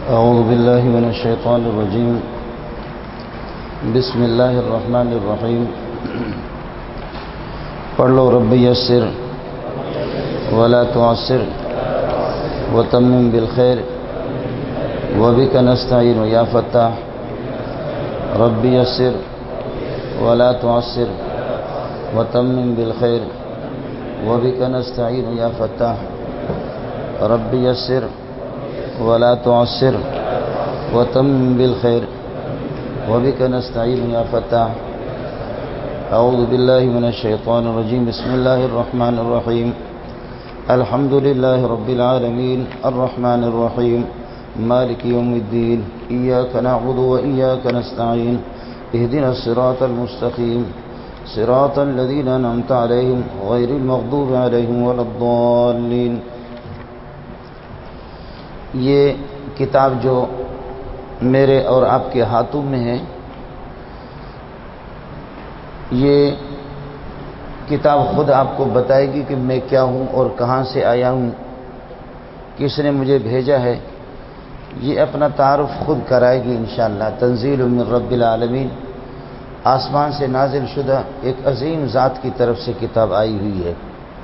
أعوذ بالله من الشيطان الرجيم. بسم الله الرحمن الرحيم. پڑھ لو رب یسر ولا تعسر وتمم بالخير وبك نستعين يا فتاح. رب یسر ولا تعسر وتمم بالخير وبك نستعين يا فتاح. رب یسر ولا تعسر وتمم بالخير وبك نستعين يا فتاح. أعوذ بالله من الشيطان الرجيم. بسم الله الرحمن الرحيم. الحمد لله رب العالمين الرحمن الرحيم مالك يوم الدين. إياك نعبد وإياك نستعين. اهدنا الصراط المستقيم صراط الذين أنعمت عليهم غير المغضوب عليهم ولا الضالين. یہ کتاب جو میرے اور آپ کے ہاتھوں میں ہے، یہ کتاب خود آپ کو بتائے گی کہ میں کیا ہوں اور کہاں سے آیا ہوں، کس نے مجھے بھیجا ہے. یہ اپنا تعارف خود کرائے گی انشاءاللہ. تنزیل من رب العالمین، آسمان سے نازل شدہ ایک عظیم ذات کی طرف سے کتاب آئی ہوئی ہے.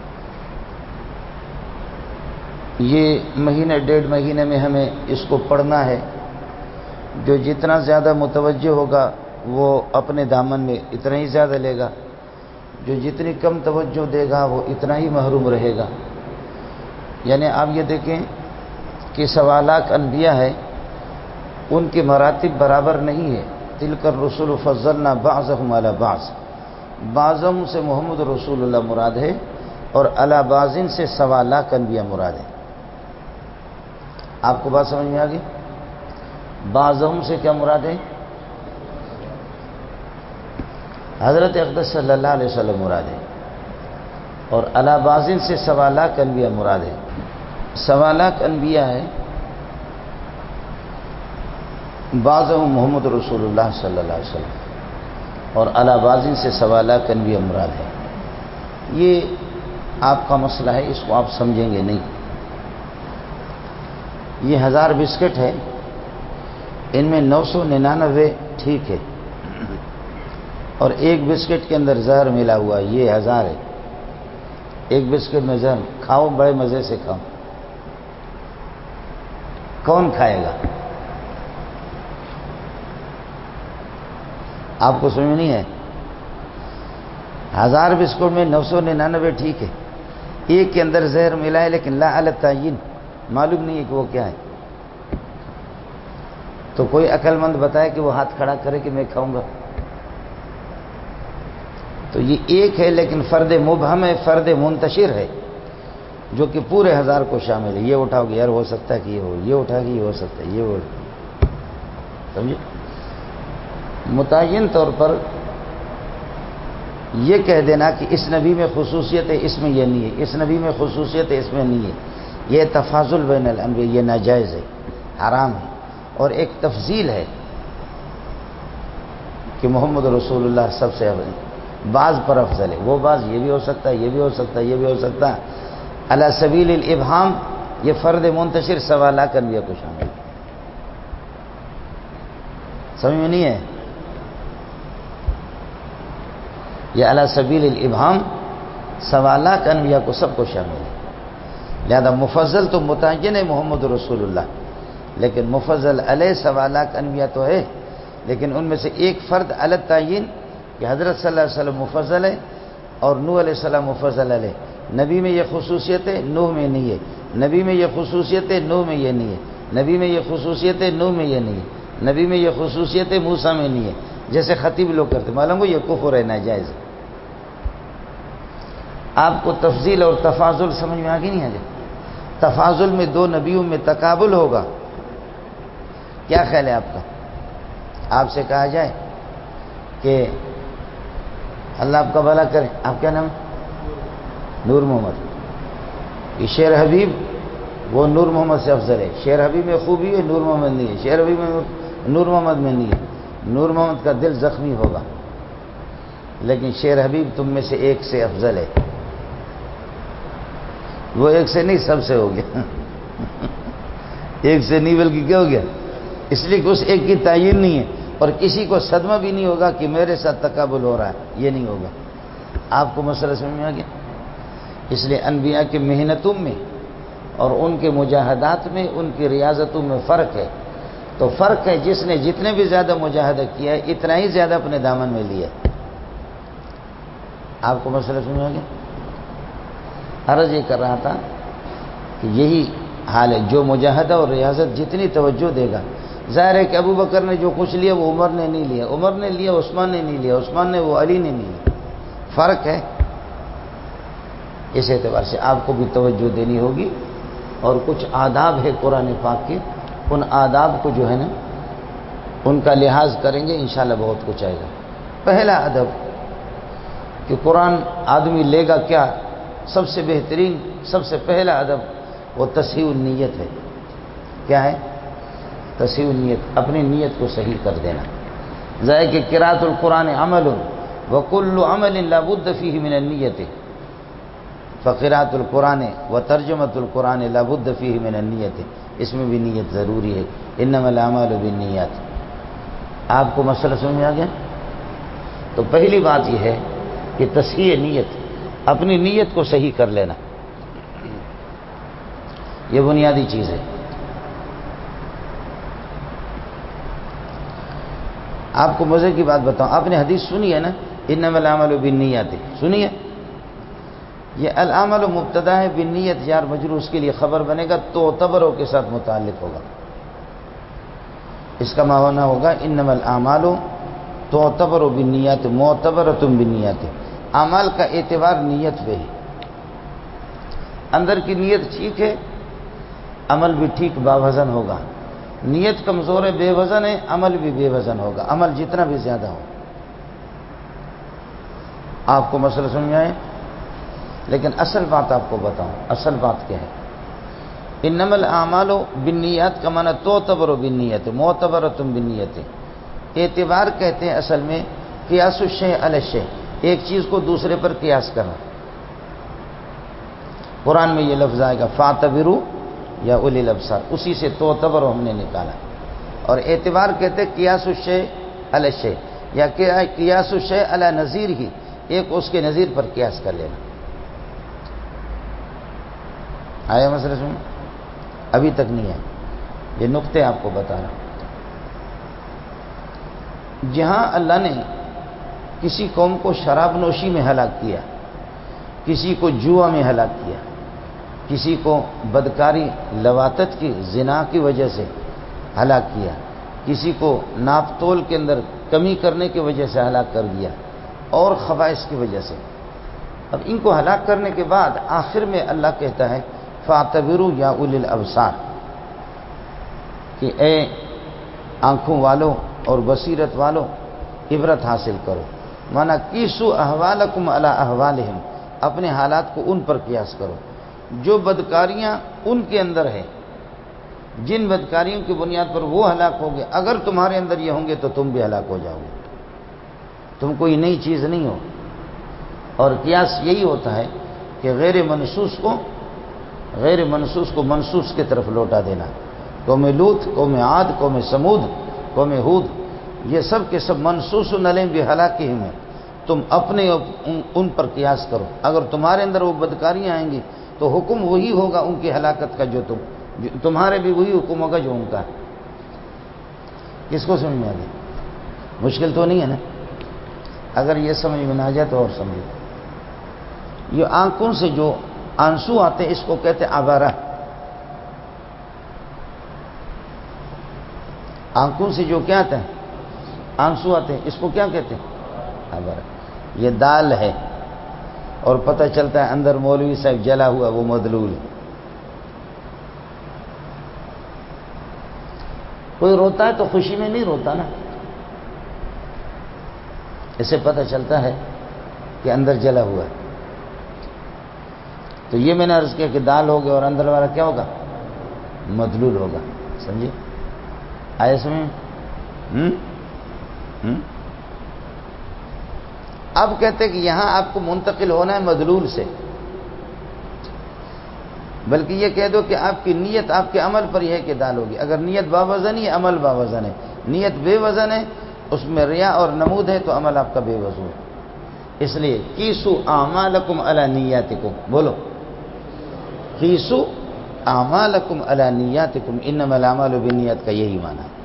یہ مہینے ڈیڑھ مہینے میں ہمیں اس کو پڑھنا ہے. جو جتنا زیادہ متوجہ ہوگا وہ اپنے دامن میں اتنا ہی زیادہ لے گا، جو جتنی کم توجہ دے گا وہ اتنا ہی محروم رہے گا. یعنی آپ یہ دیکھیں کہ سوالات انبیاء ہے، ان کے مراتب برابر نہیں ہے. تلک الرسل فضلنا بعضهم علی بعض. بعضهم سے محمد رسول اللہ مراد ہے اور علی بعض سے سوالات انبیاء مراد ہے. آپ کو بات سمجھ میں آ گئی؟ بعضهم سے کیا مراد ہے؟ حضرت اقدس صلی اللہ علیہ وسلم مراد ہے، اور علی بعض سے سوالات انبیاء مراد ہے. سوالات انبیاء ہے، بعضهم محمد رسول اللہ صلی اللہ علیہ وسلم، اور علی بعض سے سوالات انبیاء مراد ہے. یہ آپ کا مسئلہ ہے، اس کو آپ سمجھیں گے نہیں. یہ 1000 بسکٹ ہے، ان میں 999 ٹھیک ہے، اور ایک بسکٹ کے اندر زہر ملا ہوا. یہ 1000 ہے. ایک بسکٹ میں زہر کھاؤ، بڑے مزے سے کھاؤ. کون کھائے گا؟ آپ کو سمجھ نہیں ہے؟ 1000 بسکٹ میں 999 ٹھیک ہے، ایک کے اندر زہر ملا ہے، لیکن لا علی التعیین، معلوم نہیں ہے کہ وہ کیا ہے. تو کوئی عقل مند بتائے کہ وہ ہاتھ کھڑا کرے کہ میں کھاؤں گا. تو یہ ایک ہے، لیکن فرد مبہم ہے، فرد منتشر ہے، جو کہ پورے 1000 کو شامل ہے. یہ اٹھاؤ گے یار، ہو سکتا ہے کہ یہ ہو، یہ اٹھا گی، یہ ہو سکتا ہے یہ ہو. سمجھے؟ متعین طور پر یہ کہہ دینا کہ اس نبی میں خصوصیت ہے، اس میں یہ نہیں ہے، اس نبی میں خصوصیت ہے، اس میں نہیں ہے، یہ تفاضل بین الانبیاء، یہ ناجائز ہے، حرام ہے. اور ایک تفضیل ہے کہ محمد رسول اللہ سب سے افضل، بعض پر افضل ہے. وہ بعض یہ بھی ہو سکتا ہے، یہ بھی ہو سکتا ہے، یہ بھی ہو سکتا ہے. علی سبیل الابہام، یہ فرد منتشر سوالات انبیاء کو شامل ہے. سمجھ میں نہیں ہے؟ یہ علی سبیل الابہام سوالات انبیاء کو سب کو شامل ہے. لہذا مفضل تو متعین ہے محمد رسول اللہ، لیکن مفضل علیہ سوالات انبیاء تو ہے، لیکن ان میں سے ایک فرد علی التعیین کہ حضرت صلی اللہ علیہ وسلم مفضل ہے اور نوح علیہ السلام مفضل علیہ. نبی میں یہ خصوصیت ہے، نوح میں نہیں ہے. نبی میں یہ خصوصیت ہے، نوح میں یہ نہیں ہے. نبی میں یہ خصوصیت ہے، نوح میں یہ نہیں ہے. نبی میں یہ خصوصیت ہے، موسیٰ میں نہیں ہے. جیسے خطیب لوگ کرتے، معلوم کو یہ کفر ہے، ناجائز ہے. آپ کو تفضیل اور تفاضل سمجھ میں آگے نہیں آ جائے؟ تفاضل میں 2 نبیوں میں تقابل ہوگا. کیا خیال ہے آپ کا؟ آپ سے کہا جائے کہ اللہ آپ کا بھلا کرے، آپ کیا نام؟ نور محمد. یہ شیر حبیب وہ نور محمد سے افضل ہے. شیر حبیب میں خوبی ہے، نور محمد نہیں ہے. شیر حبیب میں نور محمد میں نہیں ہے. نور محمد کا دل زخمی ہوگا، لیکن شیر حبیب تم میں سے ایک سے افضل ہے. وہ ایک سے نہیں، سب سے ہو گیا. ایک سے نہیں بلکہ کیا ہو گیا، اس لیے کہ اس ایک کی تعین نہیں ہے، اور کسی کو صدمہ بھی نہیں ہوگا کہ میرے ساتھ تقابل ہو رہا ہے، یہ نہیں ہوگا۔ آپ کو مسئلہ سمجھ میں آ گیا؟ اس لیے انبیاء کی محنتوں میں اور ان کے مجاہدات میں، ان کی ریاضتوں میں فرق ہے۔ تو فرق ہے، جس نے جتنے بھی زیادہ مجاہدہ کیا ہے اتنا ہی زیادہ اپنے دامن میں لیا ہے۔ آپ کو مسئلہ سمجھ میں آ گیا؟ عرض یہ کر رہا تھا کہ یہی حال ہے، جو مجاہدہ اور ریاضت جتنی توجہ دے گا، ظاہر ہے کہ ابو بکر نے جو کچھ لیا وہ عمر نے نہیں لیا، عمر نے لیا عثمان نے نہیں لیا، عثمان نے وہ علی نے نہیں لیا، فرق ہے۔ اس اعتبار سے آپ کو بھی توجہ دینی ہوگی، اور کچھ آداب ہے قرآن پاک کے، ان آداب کو جو ہے نا ان کا لحاظ کریں گے انشاءاللہ بہت کچھ آئے گا۔ پہلا ادب کہ قرآن آدمی لے گا کیا، سب سے بہترین، سب سے پہلا ادب وہ تصحیح النیت ہے۔ کیا ہے؟ تصحیح النیت، اپنی نیت کو صحیح کر دینا۔ ظاہر کہ قراءۃ القرآن عمل وکل عمل لا بد فیہ من النیت، فقراءۃ القرآن وترجمۃ القرآن لا بد فیہ من النیت، اس میں بھی نیت ضروری ہے۔ انما الاعمال بالنیات۔ آپ کو مسئلہ سمجھ میں آ گیا؟ تو پہلی بات یہ ہے کہ تصحیح نیت، اپنی نیت کو صحیح کر لینا، یہ بنیادی چیز ہے۔ آپ کو مزے کی بات بتاؤں، آپ نے حدیث سنی ہے نا، انما الاعمال بالنیات، سنی ہے؟ یہ الاعمال مبتدا ہے، بالنیت جار مجرور اس کے لیے خبر بنے گا، تو تبرو کے ساتھ متعلق ہوگا۔ اس کا معنی ہوگا انما الاعمال تعتبر بالنیات معتبرۃ بالنیات، اعمال کا اعتبار نیت پہ ہے۔ اندر کی نیت ٹھیک ہے، عمل بھی ٹھیک باوزن ہوگا۔ نیت کمزور ہے، بے وزن ہے، عمل بھی بے وزن ہوگا، عمل جتنا بھی زیادہ ہو۔ آپ کو مسئلہ سمجھ میں آئے؟ لیکن اصل بات آپ کو بتاؤں، اصل بات کیا ہے؟ انما الاعمال بالنیات کا معنی تعتبر بالنیات معتبرۃ بالنیات، اعتبار کہتے ہیں اصل میں قیاس الشیء علی الشیء، ایک چیز کو دوسرے پر قیاس کرنا۔ قرآن میں یہ لفظ آئے گا فاعتبروا یا اولی الابصار، اسی سے تعتبر ہم نے نکالا۔ اور اعتبار کہتے ہیں قیاس الشیء علی الشیء، یا قیاس الشیء علی نظیر ہی، ایک اس کے نظیر پر قیاس کر لینا۔ آیا مسئلہ سمجھ؟ ابھی تک نہیں ہے، یہ نقطے آپ کو بتا رہا ہوں۔ جہاں اللہ نے کسی قوم کو شراب نوشی میں ہلاک کیا، کسی کو جوا میں ہلاک کیا، کسی کو بدکاری لواطت کی زنا کی وجہ سے ہلاک کیا، کسی کو ناپ تول کے اندر کمی کرنے کی وجہ سے ہلاک کر دیا، اور خبائث کی وجہ سے، اب ان کو ہلاک کرنے کے بعد آخر میں اللہ کہتا ہے فاعتبروا یا اولی الابصار، کہ اے آنکھوں والوں اور بصیرت والوں عبرت حاصل کرو، مانا قیسوا احوالکم علی احوالہم، اپنے حالات کو ان پر قیاس کرو۔ جو بدکاریاں ان کے اندر ہے، جن بدکاریوں کی بنیاد پر وہ ہلاک ہو گئے، اگر تمہارے اندر یہ ہوں گے تو تم بھی ہلاک ہو جاؤ گے، تم کوئی نئی چیز نہیں ہو۔ اور قیاس یہی ہوتا ہے کہ غیر منصوص کو منصوص کی طرف لوٹا دینا۔ قوم لوط، قوم عاد، قوم سمود، قوم ہود، یہ سب کے سب منصوص علیہم بہلاکہم ہیں، تم اپنے ان پر قیاس کرو۔ اگر تمہارے اندر وہ بدکاریاں آئیں گی تو حکم وہی ہوگا ان کی ہلاکت کا، جو تمہارے بھی وہی حکم ہوگا جو ان کا ہے۔ کس کو سمجھ میں آ گئی؟ مشکل تو نہیں ہے نا؟ اگر یہ سمجھ میں نہ آ جائے تو اور سمجھو۔ یہ آنکھوں سے جو آنسو آتے ہیں اس کو کہتے ہیں عبارہ۔ آنکھوں سے جو کیا آتا ہے؟ آنسو آتے ہیں، اس کو کیا کہتے ہیں؟ عبارہ۔ یہ دال ہے، اور پتہ چلتا ہے اندر مولوی صاحب جلا ہوا، وہ مدلول۔ کوئی روتا ہے تو خوشی میں نہیں روتا نا، اسے پتہ چلتا ہے کہ اندر جلا ہوا ہے۔ تو یہ میں نے عرض کیا کہ دال ہوگا اور اندر والا کیا ہوگا؟ مدلول ہوگا، سمجھے؟ آئے سمجھ؟ اب کہتے کہ یہاں آپ کو منتقل ہونا ہے مدلول سے، بلکہ یہ کہہ دو کہ آپ کی نیت آپ کے عمل پر یہ ہے کہ دال ہوگی. اگر نیت باوزن ہے عمل باوزن ہے. نیت بے وزن ہے اس میں ریا اور نمود ہے تو عمل آپ کا بے وزن ہے. اس لیے قیسو اعمالکم علی نیاتکم، بولو قیسو اعمالکم علی نیاتکم انما الاعمال بالنیات کا یہی معنی ہے.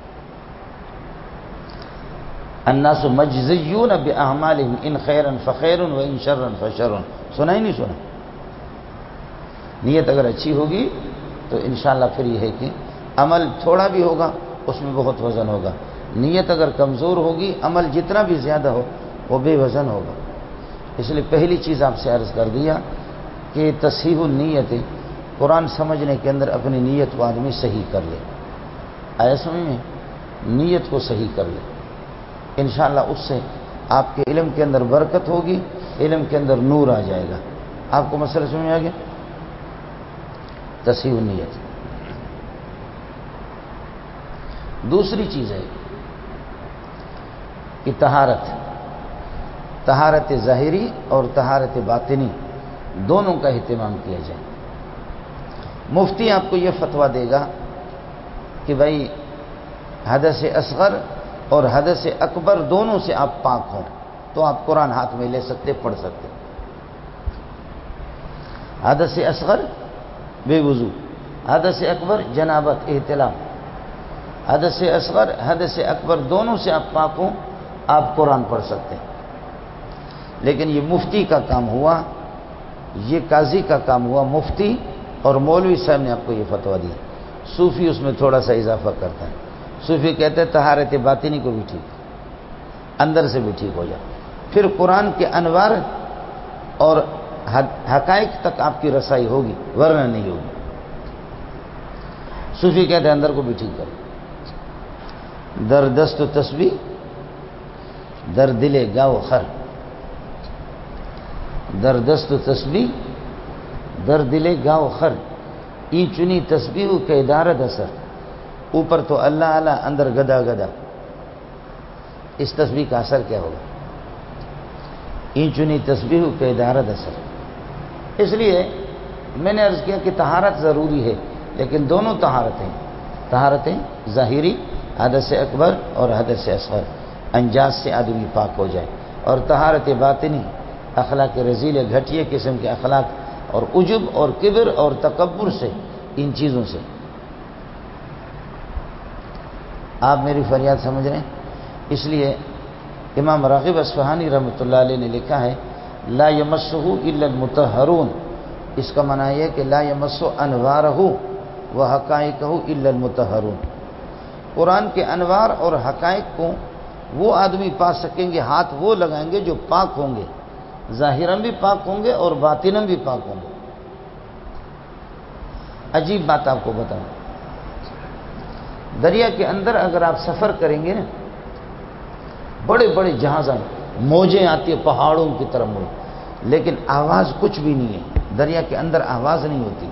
الناس مجزیون باعمالهم ان خیرا فخیر وان شرا فشر. سنا ہی نہیں سنا؟ نیت اگر اچھی ہوگی تو انشاءاللہ پھر یہ ہے کہ عمل تھوڑا بھی ہوگا اس میں بہت وزن ہوگا. نیت اگر کمزور ہوگی عمل جتنا بھی زیادہ ہو وہ بے وزن ہوگا. اس لیے پہلی چیز آپ سے عرض کر دیا کہ تصحیح النیت، قرآن سمجھنے کے اندر اپنی نیت کو آدمی صحیح کر لے. آیا سمجھ میں؟ نیت کو صحیح کر لے، انشاءاللہ اس سے آپ کے علم کے اندر برکت ہوگی، علم کے اندر نور آ جائے گا. آپ کو مسئلہ سمجھ میں آ گیا؟ تصحیح النیت. دوسری چیز ہے کہ طہارت ظاہری اور طہارت باطنی دونوں کا اہتمام کیا جائے. مفتی آپ کو یہ فتویٰ دے گا کہ بھائی حدث اصغر اور حدث اکبر دونوں سے آپ پاک ہوں تو آپ قرآن ہاتھ میں لے سکتے، پڑھ سکتے. حدث اصغر بے وضو، حدث اکبر جنابت احتلام. حدث اصغر حدث اکبر دونوں سے آپ پاک ہوں آپ قرآن پڑھ سکتے ہیں. لیکن یہ مفتی کا کام ہوا، یہ قاضی کا کام ہوا. مفتی اور مولوی صاحب نے آپ کو یہ فتویٰ دیا. صوفی اس میں تھوڑا سا اضافہ کرتا ہے. صوفی کہتے ہیں طہارت باطنی کو بھی ٹھیک، اندر سے بھی ٹھیک ہو جائے، پھر قرآن کے انوار اور حقائق تک آپ کی رسائی ہوگی، ورنہ نہیں ہوگی. صوفی کہتے ہیں اندر کو بھی ٹھیک کرو. در دست و تسبیح در دل گاو خر، در دست و تسبیح در دل گاو خر، ای چنی تسبیح کے دارد اثر. اوپر تو اللہ اللہ، اندر گدا گدا. اس تسبیح کا اثر کیا ہوگا؟ ای چنی تسبیح کے دارد اثر. اس لیے میں نے عرض کیا کہ طہارت ضروری ہے، لیکن دونوں طہارتیں ظاہری حدث اکبر اور حدث اصغر انجاز سے آدمی پاک ہو جائے، اور طہارت باطنی اخلاق رذیل گھٹیے قسم کے اخلاق اور عجب اور کبر اور تکبر سے، ان چیزوں سے. آپ میری فریاد سمجھ رہے ہیں؟ اس لیے امام راغب اصفہانی رحمۃ اللہ علیہ نے لکھا ہے لا یمسہ الا المطہرون. اس کا معنی یہ کہ لا یمس انوارہ و حقائقہ الا المطہرون. قرآن کے انوار اور حقائق کو وہ آدمی پا سکیں گے، ہاتھ وہ لگائیں گے جو پاک ہوں گے، ظاہراً بھی پاک ہوں گے اور باطناً بھی پاک ہوں گے. عجیب بات آپ کو بتاؤں، دریا کے اندر اگر آپ سفر کریں گے نا، بڑے بڑے جہاز، موجیں آتی ہیں پہاڑوں کی طرح موج، لیکن آواز کچھ بھی نہیں ہے. دریا کے اندر آواز نہیں ہوتی.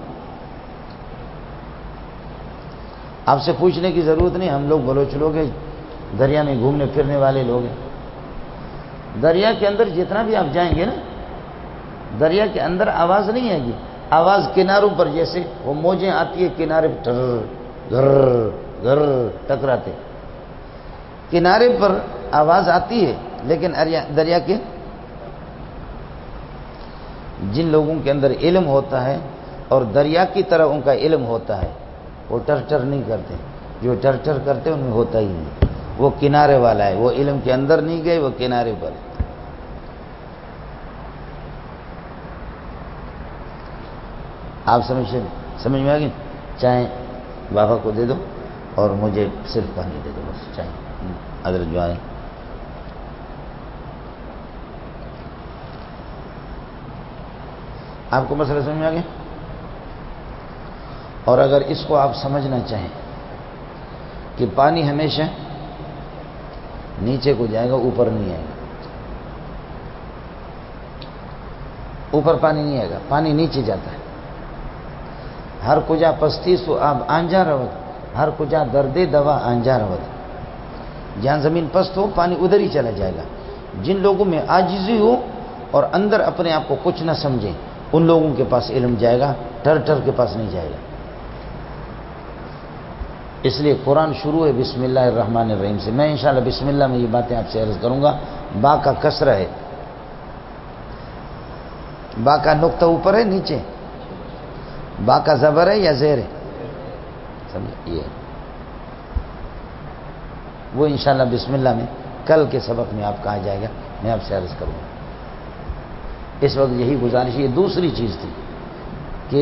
آپ سے پوچھنے کی ضرورت نہیں، ہم لوگ بلوچ لوگ ہیں، دریا میں گھومنے پھرنے والے لوگ ہیں. دریا کے اندر جتنا بھی آپ جائیں گے نا، دریا کے اندر آواز نہیں آئے گی. آواز کناروں پر جیسے وہ موجیں آتی ہے کنارے پر ٹر گھر گھر ٹکراتے، کنارے پر آواز آتی ہے، لیکن دریا کے جن لوگوں کے اندر علم ہوتا ہے اور دریا کی طرح ان کا علم ہوتا ہے، وہ ٹر ٹر نہیں کرتے. جو ٹر ٹر کرتے ان میں ہوتا ہی نہیں. وہ کنارے والا ہے، وہ علم کے اندر نہیں گئے، وہ کنارے پر. آپ سمجھ میں آ گئی؟ چاہے بابا کو دے دو اور مجھے صرف پانی دے دو بس. چاہے حضرت جو آئے. آپ کو مسئلہ سمجھ میں آ گیا؟ اور اگر اس کو آپ سمجھنا چاہیں کہ پانی ہمیشہ نیچے کو جائے گا، اوپر نہیں آئے گا. اوپر پانی نہیں آئے گا، پانی نیچے جاتا ہے. ہر کجا پستی سو آب آنجا رود، ہر کجا درد دوا آنجا رود. جہاں زمین پست ہو پانی ادھر ہی چلا جائے گا. جن لوگوں میں عاجزی ہو اور اندر اپنے آپ کو کچھ نہ سمجھیں، ان لوگوں کے پاس علم جائے گا، ٹر کے پاس نہیں جائے گا۔ اس لیے قرآن شروع ہے بسم اللہ الرحمن الرحیم سے۔ میں انشاءاللہ بسم اللہ میں یہ باتیں آپ سے عرض کروں گا۔ با کا کسر ہے، با کا نقطہ اوپر ہے نیچے، با کا زبر ہے یا زیر ہے، سمجھے؟ یہ وہ انشاءاللہ بسم اللہ میں کل کے سبق میں آپ کہا جائے گا، میں آپ سے عرض کروں گا۔ اس وقت یہی گزارش۔ یہ دوسری چیز تھی کہ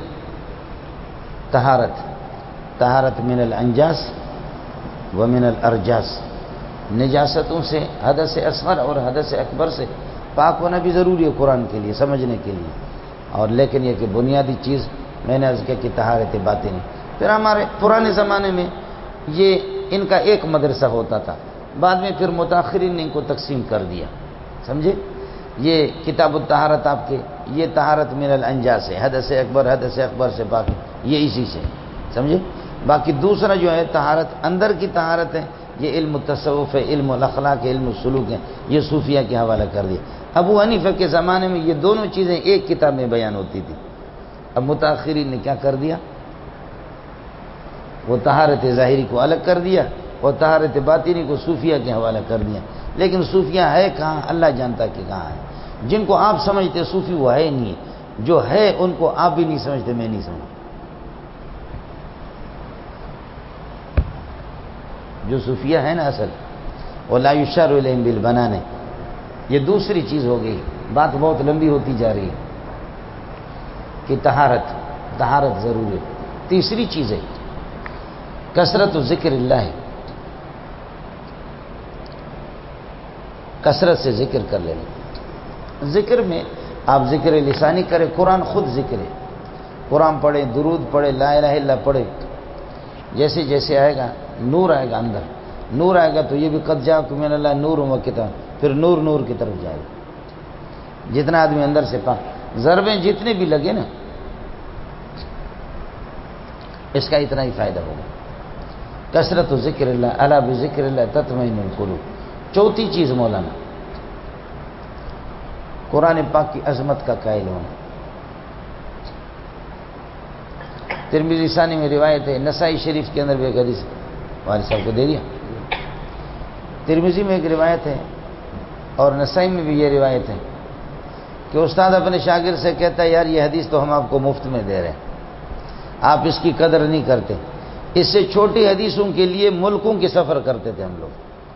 طہارت من الانجاس ومن الارجاس، نجاستوں سے، حدث اصغر اور حدث اکبر سے پاک ہونا بھی ضروری ہے قرآن کے لیے، سمجھنے کے لیے۔ اور لیکن یہ کہ بنیادی چیز میں نے عرض کیا کہ طہارت باطنی۔ پھر ہمارے پرانے زمانے میں یہ ان کا ایک مدرسہ ہوتا تھا، بعد میں پھر متاخرین نے ان کو تقسیم کر دیا، سمجھے؟ یہ کتاب الطہارت آپ کے، یہ طہارت من الانجاس ہے، حدث اکبر سے پاک، یہ اسی سے، سمجھے؟ باقی دوسرا جو ہے طہارت اندر کی طہارت ہے، یہ علم التصوف ہے، علم الاخلاق ہے، علم السلوک ہے، یہ صوفیہ کے حوالہ کر دیا۔ ابو حنیفہ کے زمانے میں یہ دونوں چیزیں ایک کتاب میں بیان ہوتی تھی، اب متاخرین نے کیا کر دیا؟ وہ طہارت ظاہری کو الگ کر دیا اور طہارت باطنی کو صوفیہ کے حوالہ کر دیا۔ لیکن صوفیہ ہے کہاں؟ اللہ جانتا کہ کہاں ہے۔ جن کو آپ سمجھتے صوفی وہ ہے نہیں، جو ہے ان کو آپ بھی نہیں سمجھتے، میں نہیں سمجھتا۔ جو صوفیہ ہے نا اصل، وَلَا يُشَارُ إِلَيْهِمْ بِالْبَنَانِ، یہ دوسری چیز ہو گئی، بات بہت لمبی ہوتی جا رہی ہے کہ طہارت ضروری ہے۔ تیسری چیز ہے کثرت ذکر اللہ، کثرت سے ذکر کر لینا۔ ذکر میں آپ ذکر لسانی کریں، قرآن خود ذکر ہے، قرآن پڑھیں، درود پڑھیں، لا الہ الا اللہ پڑھیں، جیسے جیسے آئے گا نور آئے گا، اندر نور آئے گا تو یہ بھی قد جاءکم من اللہ نور و کتاب، پھر نور کی طرف جائے گا۔ جتنا آدمی اندر سے پاک، ضربیں جتنے بھی لگے نا اس کا اتنا ہی فائدہ ہوگا۔ کثرت ذکر اللہ، الا بذکر اللہ تطمئن القلوب۔ چوتھی چیز مولانا، قرآن پاک کی عظمت کا قائل ہونا۔ ترمذی ثانی میں روایت ہے، نسائی شریف کے اندر بھی ایک حدیث، والد صاحب کو دے دیا۔ ترمذی میں ایک روایت ہے اور نسائی میں بھی یہ روایت ہے کہ استاد اپنے شاگرد سے کہتا ہے یار یہ حدیث تو ہم آپ کو مفت میں دے رہے ہیں، آپ اس کی قدر نہیں کرتے۔ اس سے چھوٹی حدیثوں کے لیے ملکوں کی سفر کرتے تھے ہم لوگ،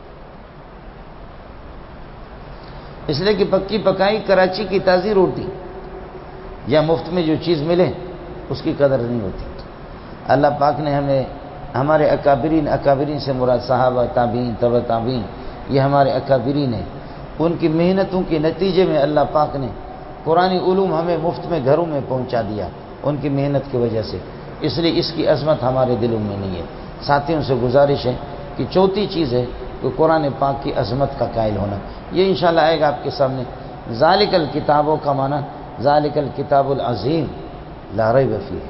اس لیے کہ پکی پکائی کراچی کی تازی روٹی یا مفت میں جو چیز ملے اس کی قدر نہیں ہوتی۔ اللہ پاک نے ہمیں ہمارے اکابرین سے مراد صحابہ، تابعین، تبع تابعین، یہ ہمارے اکابرین ہیں، ان کی محنتوں کے نتیجے میں اللہ پاک نے قرآن علوم ہمیں مفت میں گھروں میں پہنچا دیا، ان کی محنت کی وجہ سے۔ اس لیے اس کی عظمت ہمارے دلوں میں نہیں ہے۔ ساتھیوں سے گزارش ہے کہ چوتھی چیز ہے کہ قرآن پاک کی عظمت کا قائل ہونا۔ یہ انشاءاللہ آئے گا آپ کے سامنے۔ ذالک الکتابوں کا معنی ذالک الکتاب العظیم لا ریب فیہ،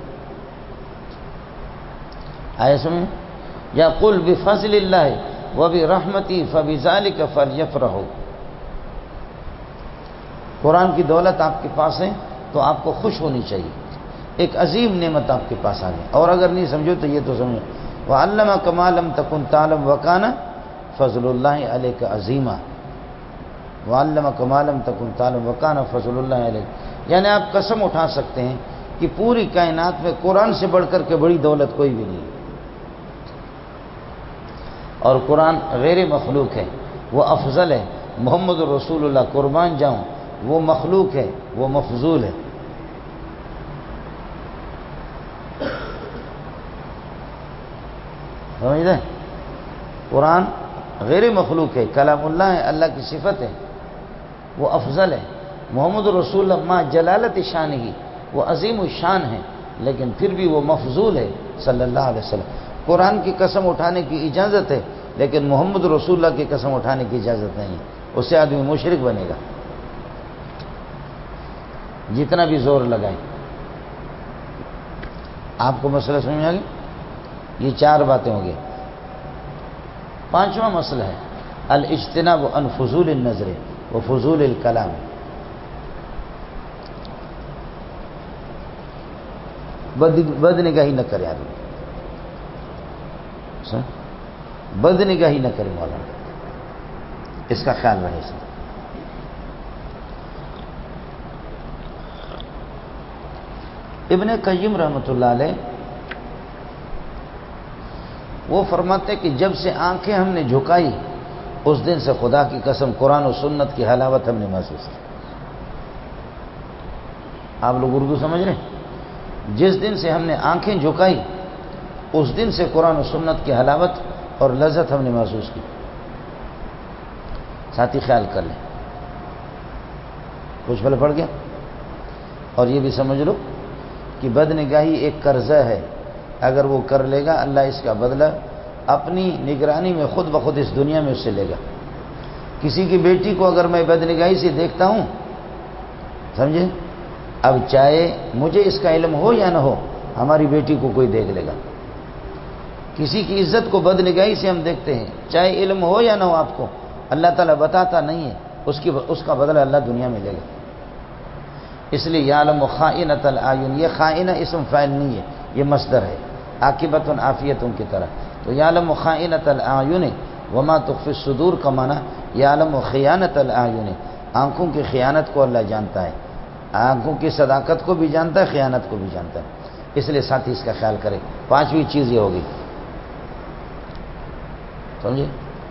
آئے سمجھ؟ یا قل بفضل اللہ وبرحمتہ فبذالک فلیفرحوا، قرآن کی دولت آپ کے پاس ہے تو آپ کو خوش ہونی چاہیے، ایک عظیم نعمت آپ کے پاس آ گئی۔ اور اگر نہیں سمجھو تو یہ تو سمجھو، وَعَلَّمَكَ مَا لَمْ تَكُنْ تَعْلَمْ وَكَانَ فَضْلُ اللَّهِ عَلَيْكَ عَظِيمًا، وَعَلَّمَكَ مَا لَمْ تَكُنْ تَعْلَمْ وَكَانَ فَضْلُ اللَّهِ عَلَيْكَ، یعنی آپ قسم اٹھا سکتے ہیں کہ پوری کائنات میں قرآن سے بڑھ کر کے بڑی دولت کوئی بھی نہیں ہے۔ اور قرآن غیر مخلوق ہے، وہ افضل ہے۔ محمد رسول اللہ قربان جاؤں، وہ مخلوق ہے، وہ مفضول ہے۔ سمجھتے ہیں؟ قرآن غیر مخلوق ہے، کلام اللہ ہے، اللہ کی صفت ہے، وہ افضل ہے۔ محمد رسول اللہ ما جلالت شان ہی، وہ عظیم الشان ہے، لیکن پھر بھی وہ مفضول ہے صلی اللہ علیہ وسلم۔ قرآن کی قسم اٹھانے کی اجازت ہے لیکن محمد رسول اللہ کی قسم اٹھانے کی اجازت نہیں ہے، اس سے آدمی مشرک بنے گا جتنا بھی زور لگائے۔ آپ کو مسئلہ سمجھ میں آ گیا؟ یہ 4 باتیں ہو گئی۔ 5واں مسئلہ ہے الاجتناب عن فضول النظر و فضول الکلام، بد نگاہی نہ کرے آدمی، بد نگاہی نہ کرے مولانا، اس کا خیال رہے سر۔ ابن قیم رحمۃ اللہ علیہ وہ فرماتے کہ جب سے آنکھیں ہم نے جھکائی اس دن سے خدا کی قسم قرآن و سنت کی حلاوت ہم نے محسوس کی۔ آپ لوگ اردو سمجھ رہے ہیں؟ جس دن سے ہم نے آنکھیں جھکائی اس دن سے قرآن و سنت کی حلاوت اور لذت ہم نے محسوس کی۔ ساتھی خیال کر لیں، کچھ بھلے پڑ گیا۔ اور یہ بھی سمجھ لو کہ بد نگاہی ایک قرضہ ہے، اگر وہ کر لے گا اللہ اس کا بدلہ اپنی نگرانی میں خود بخود اس دنیا میں اس سے لے گا۔ کسی کی بیٹی کو اگر میں بد نگاہی سے دیکھتا ہوں، سمجھے، اب چاہے مجھے اس کا علم ہو یا نہ ہو، ہماری بیٹی کو کوئی دیکھ لے گا۔ کسی کی عزت کو بد نگاہی سے ہم دیکھتے ہیں، چاہے علم ہو یا نہ ہو آپ کو، اللہ تعالیٰ بتاتا نہیں ہے، اس کا بدلہ اللہ دنیا میں لے گا۔ اس لیے یعلم خائنۃ الاعین، یہ خائنہ اسم فاعل نہیں ہے، یہ مصدر ہے، عاقبۃ عافیۃ کی طرح۔ تو یعلم خائنۃ الاعین وما تخفی الصدور کا معنی یعلم خیانۃ الاعین، آنکھوں کی خیانت کو اللہ جانتا ہے، آنکھوں کی صداقت کو بھی جانتا ہے، خیانت کو بھی جانتا ہے۔ اس لیے ساتھی اس کا خیال کرے۔ پانچویں چیز یہ ہوگی، سمجھے؟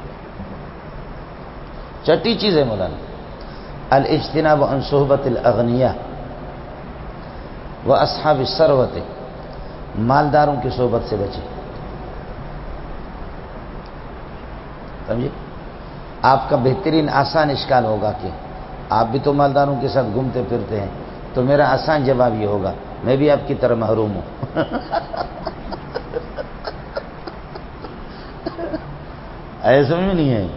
چھٹی چیز ہے مولانا الاجتناب عن صحبت الاغنیاء واصحاب الثروۃ، مالداروں کی صحبت سے بچے۔ سمجھے؟ آپ کا بہترین آسان اشکال ہوگا کہ آپ بھی تو مالداروں کے ساتھ گھومتے پھرتے ہیں، تو میرا آسان جواب یہ ہوگا میں بھی آپ کی طرح محروم ہوں۔ ایسے میں نہیں ہے،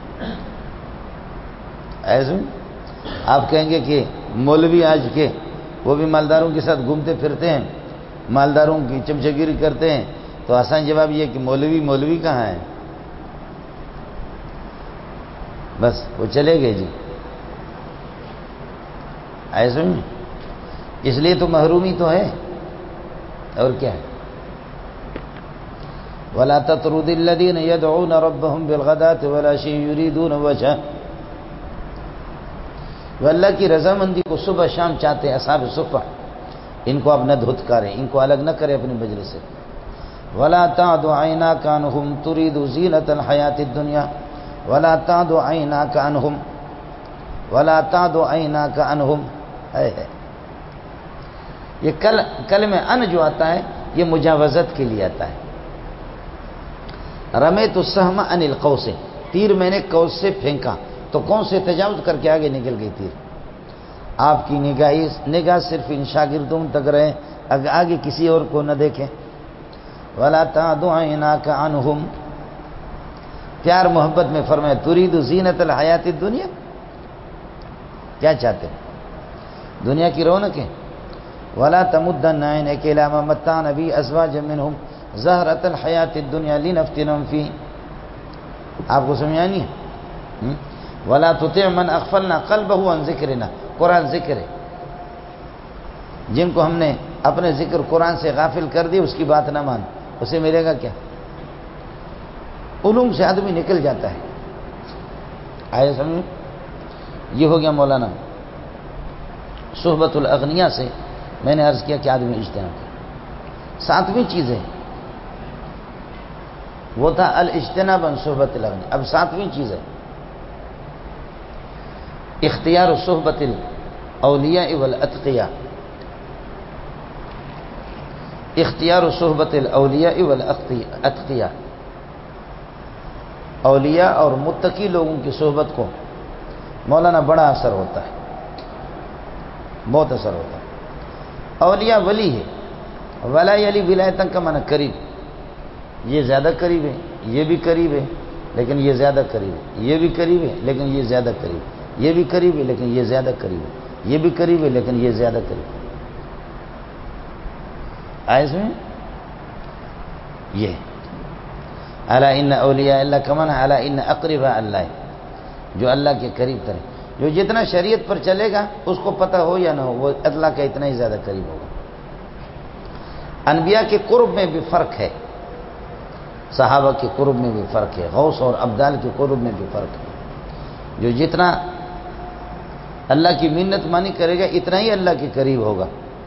ایسے میں آپ کہیں گے کہ مولوی آج کے وہ بھی مالداروں کے ساتھ گھومتے پھرتے ہیں، مالداروں کی چمچگیری کرتے ہیں، تو آسان جواب یہ کہ مولوی کہاں ہے؟ بس وہ چلے گئے جی، ایسے میں اس لیے تو محرومی تو ہے، اور کیا ہے؟ وَلَا تَطْرُدِ الَّذِينَ يَدْعُونَ رَبَّهُمْ بِالْغَدَاةِ وَالْعَشِيِّ يُرِيدُونَ وَجْهَهُ، وہ اللہ کی رضامندی کو صبح شام چاہتے ہیں۔ اصحاب صفہ، ان کو اب نہ دھتکاریں، ان کو الگ نہ کرے اپنی مجلس سے۔ وَلَا تَعْدُ عَيْنَاكَ عَنْهُمْ تُرِيدُ زِينَةَ الْحَيَاةِ الدُّنْيَا وَلَا تَعْدُ عَيْنَاكَ عَنْهُمْ وَلَا تَعْدُ عَيْنَاكَ عَنْهُمْ۔ یہ کلمہ ان جو آتا ہے یہ مجاوزت کے لیے آتا ہے۔ رمیت السہم عن القوس، تیر میں نے قوس سے پھینکا، تو کون سے تجاوز کر کے آگے نکل گئی تیر۔ آپ کی نگاہ صرف ان شاگردوں تک رہے، آگے کسی اور کو نہ دیکھیں۔ وَلَا تَعْدُ عَيْنَاكَ عَنْهُمْ، پیار محبت میں فرمایا ترید زینت الحیات الدنیا، کیا چاہتے ہیں؟ دنیا کی رونقیں۔ وَلَا تَمُدَّنَّ عَيْنَيْكَ إِلَىٰ مَا مَتَّعْنَا بِهِ أَزْوَاجًا مِّنْهُمْ زَهْرَةَ الْحَيَاةِ الدُّنْيَا لِنَفْتِنَهُمْ فِيهِ۔ آپ کو سمجھ آنی ہے؟ وَلَا تُطِعْ مَنْ أَغْفَلْنَا قَلْبَهُ عَنْ ذِكْرِنَا، قرآن ذکر ہے، جن کو ہم نے اپنے ذکر قرآن سے غافل کر دی، اس کی بات نہ مان، اسے ملے گا کیا؟ علوم سے آدمی نکل جاتا ہے۔ آئے سمجھ؟ یہ ہو گیا مولانا صحبت الاغنیاء سے میں نے عرض کیا کہ آدمی اجتناب کرے۔ ساتویں چیز ہے وہ تھا الاجتناب عن صحبت الاغنیاء، اب ساتویں چیز ہے اختیار صحبت الاولیاء والاتقیاء، اختیار صحبت الاولیاء والاتقیاء، اولیاء اور متقی لوگوں کی صحبت کو مولانا بڑا اثر ہوتا ہے، بہت اثر ہوتا ہے۔ اولیاء ولی ہے، ولا یلی ولایتن کا معنی قریب، یہ زیادہ قریب ہے، یہ بھی قریب ہے لیکن یہ زیادہ قریب ہے، یہ بھی قریب ہے لیکن یہ زیادہ قریب ہے، یہ بھی قریب ہے لیکن یہ زیادہ قریب ہے، یہ بھی قریب ہے لیکن یہ زیادہ قریب ہے۔ آئے میں یہ الا ان اولیاء اللہ کا معنی الا ان اقرباء اللہ، جو اللہ کے قریب تر، جو جتنا شریعت پر چلے گا اس کو پتہ ہو یا نہ ہو، وہ اللہ کا اتنا ہی زیادہ قریب ہوگا۔ انبیاء کے قرب میں بھی فرق ہے، صحابہ کے قرب میں بھی فرق ہے، غوث اور ابدال کے قرب میں بھی فرق ہے۔ جو جتنا اللہ کی منت مانی کرے گا اتنا ہی اللہ کے قریب ہوگا۔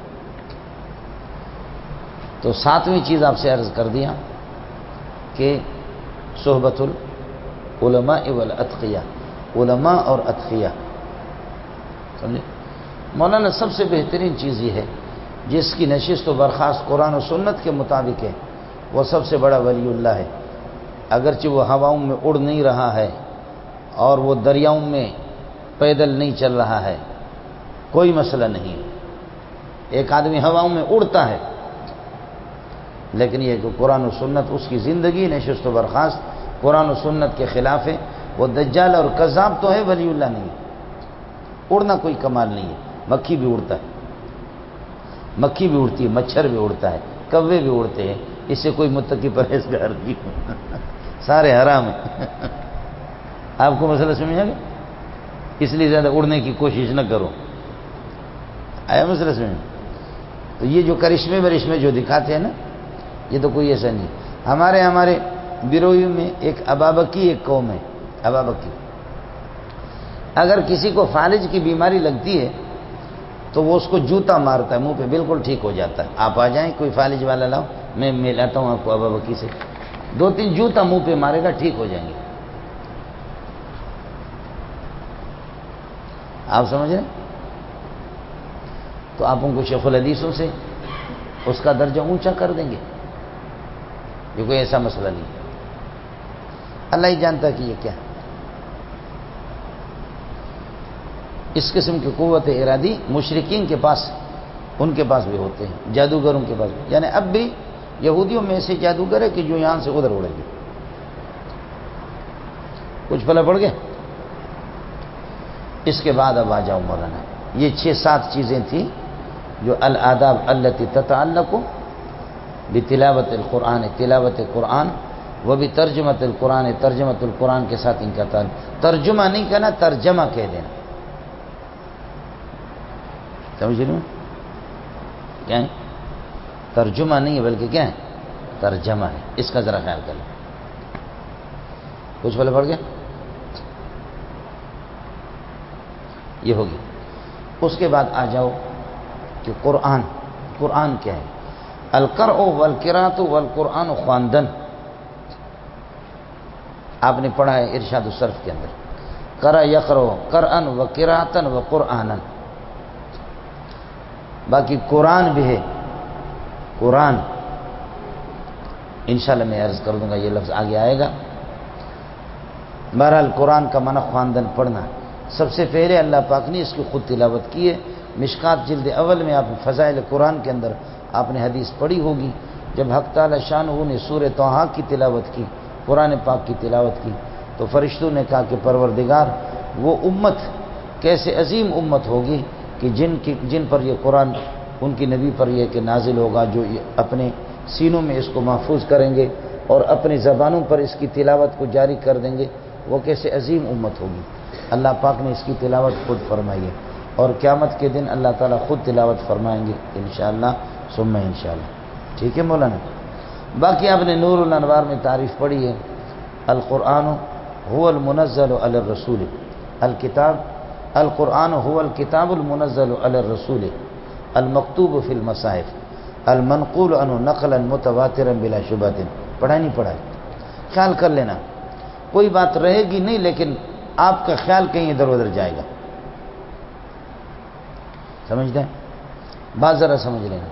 تو ساتویں چیز آپ سے عرض کر دیا کہ صحبت العلماء والاتقیاء، علماء اور اتقیاء، سمجھے؟ مولانا سب سے بہترین چیز یہ ہے جس کی نشست و برخاست قرآن و سنت کے مطابق ہے، وہ سب سے بڑا ولی اللہ ہے۔ اگرچہ وہ ہواؤں میں اڑ نہیں رہا ہے اور وہ دریاؤں میں پیدل نہیں چل رہا ہے، کوئی مسئلہ نہیں ہے۔ ایک آدمی ہواؤں میں اڑتا ہے، لیکن یہ کہ قرآن و سنت اس کی زندگی نشست و برخاست قرآن و سنت کے خلاف ہے، وہ دجال اور کذاب تو ہے، ولی اللہ نہیں ہے۔ اڑنا کوئی کمال نہیں ہے، مکھی بھی اڑتا ہے، مکھی بھی اڑتی ہے، مچھر بھی اڑتا ہے، کوے بھی اڑتے ہیں، اس سے کوئی متقی پرہیزگار نہیں، سارے حرام ہیں۔ آپ کو مسئلہ سمجھ آ گیا؟ اس لیے زیادہ اڑنے کی کوشش نہ کرو۔ آیا مسئلہ سمجھ؟ تو یہ جو کرشمے جو دکھاتے ہیں نا، یہ تو کوئی ایسا نہیں۔ ہمارے بروئی میں ایک ابابکی ایک قوم ہے، ابابکی۔ اگر کسی کو فالج کی بیماری لگتی ہے تو وہ اس کو جوتا مارتا ہے منہ پہ، بالکل ٹھیک ہو جاتا ہے۔ آپ آ جائیں، کوئی فالج والا لاؤ، میں ملاتا ہوں آپ کو ابابکی سے، 2-3 جوتا منہ پہ مارے گا، ٹھیک ہو جائیں گے۔ آپ سمجھ رہے؟ تو آپ ان کو شیخ الحدیثوں سے اس کا درجہ اونچا کر دیں گے، یہ کوئی ایسا مسئلہ نہیں۔ اللہ ہی جانتا کہ یہ کیا ہے۔ اس قسم کی قوت ارادی مشرکین کے پاس، ان کے پاس بھی ہوتے ہیں، جادوگروں کے پاس بھی۔ یعنی اب بھی یہودیوں میں ایسے جادوگر ہے کہ جو یہاں سے ادھر اڑیں گے۔ کچھ پلہ پڑ گئے؟ اس کے بعد اب آ جاؤ مولانا، یہ 6-7 چیزیں تھیں جو الآداب التی تتعلق بتلاوت القرآن، تلاوت قرآن، وہ بھی ترجمت القرآن، ترجمت القرآن کے ساتھ ان کا تعلق۔ ترجمہ نہیں کہنا، ترجمہ کہہ دینا، سمجھ رہے ہو کیا ہے؟ ترجمہ نہیں ہے بلکہ کیا ہے؟ ترجمہ ہے۔ اس کا ذرا خیال کر لیں۔ کچھ پہلے پڑھ گیا؟ یہ ہوگی۔ اس کے بعد آ جاؤ کہ قرآن کیا ہے؟ القرء والقراءۃ والقرآن خواندن، آپ نے پڑھا ہے ارشاد الصرف کے اندر، قرأ یقرأ قرآن و قراءۃ و قرآنا۔ باقی قرآن بھی ہے، قرآن انشاءاللہ میں عرض کر دوں گا، یہ لفظ آگے آئے گا۔ بہرحال قرآن کا معنی خواندن، پڑھنا۔ سب سے پہلے اللہ پاک نے اس کی خود تلاوت کی ہے۔ مشکات جلد اول میں آپ فضائل قرآن کے اندر آپ نے حدیث پڑھی ہوگی، جب حق تعالی شانہ نے سورہ طٰہٰ کی تلاوت کی، قرآن پاک کی تلاوت کی، تو فرشتوں نے کہا کہ پروردگار، وہ امت کیسے عظیم امت ہوگی کہ جن پر یہ قرآن، ان کی نبی پر یہ کہ نازل ہوگا، جو اپنے سینوں میں اس کو محفوظ کریں گے اور اپنی زبانوں پر اس کی تلاوت کو جاری کر دیں گے، وہ کیسے عظیم امت ہوگی۔ اللہ پاک نے اس کی تلاوت خود فرمائی ہے، اور قیامت کے دن اللہ تعالیٰ خود تلاوت فرمائیں گے انشاءاللہ ثم انشاءاللہ۔ ٹھیک ہے مولانا؟ باقی آپ نے نور الانوار میں تعریف پڑھی ہے، القرآن هو المنزل علی الرسول، القرآن هو الکتاب المنزل علی الرسول المکتوب فی المصاحف المنقول عنہ نقلا متواترا بلا شبہۃ۔ پڑھا نہیں پڑھا؟ خیال کر لینا، کوئی بات رہے گی نہیں، لیکن آپ کا خیال کہیں ادھر ادھر جائے گا، سمجھتے ہیں؟ بات ذرا سمجھ لینا۔